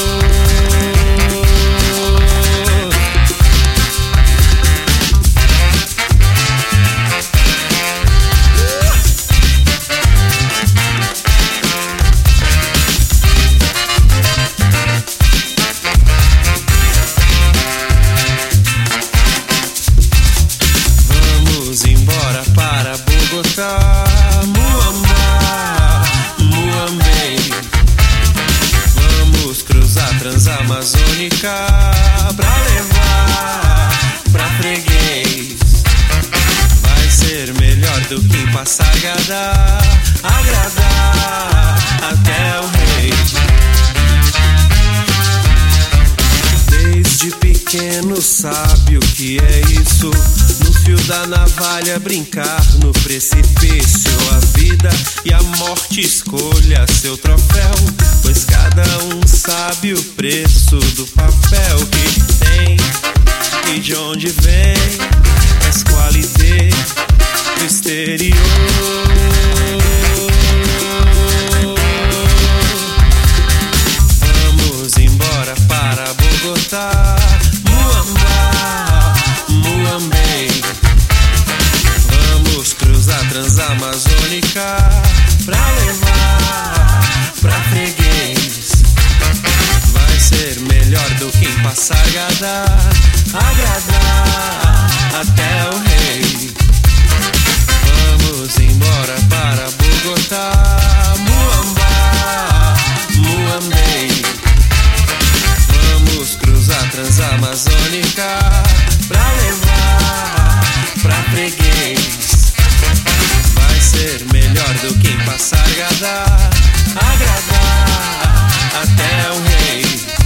Vamos embora para Bogotá, Muamba, Muambei. Vamos cruzar Transamazônica pra levar pra freguês. Vai ser melhor do que em Passargada, agradar até o rei. Desde pequeno sabe o que é isso, no fio da navalha brincar no precipício. A vida e a morte escolha seu troféu, pois cada um sabe o preço do papel que tem e de onde vem as qualidades do exterior. Vamos embora para Bogotá, Muamba, Muambei. Vamos cruzar Transamazônica pra levar pra freguês. Vai ser melhor do que em Passargada, agradar até o rei. Vamos embora para Bogotá, Muamba, Muambei. Vamos cruzar Transamazônica pra levar pra freguês. Vai ser melhor do que em Passargada, agradar até o rei.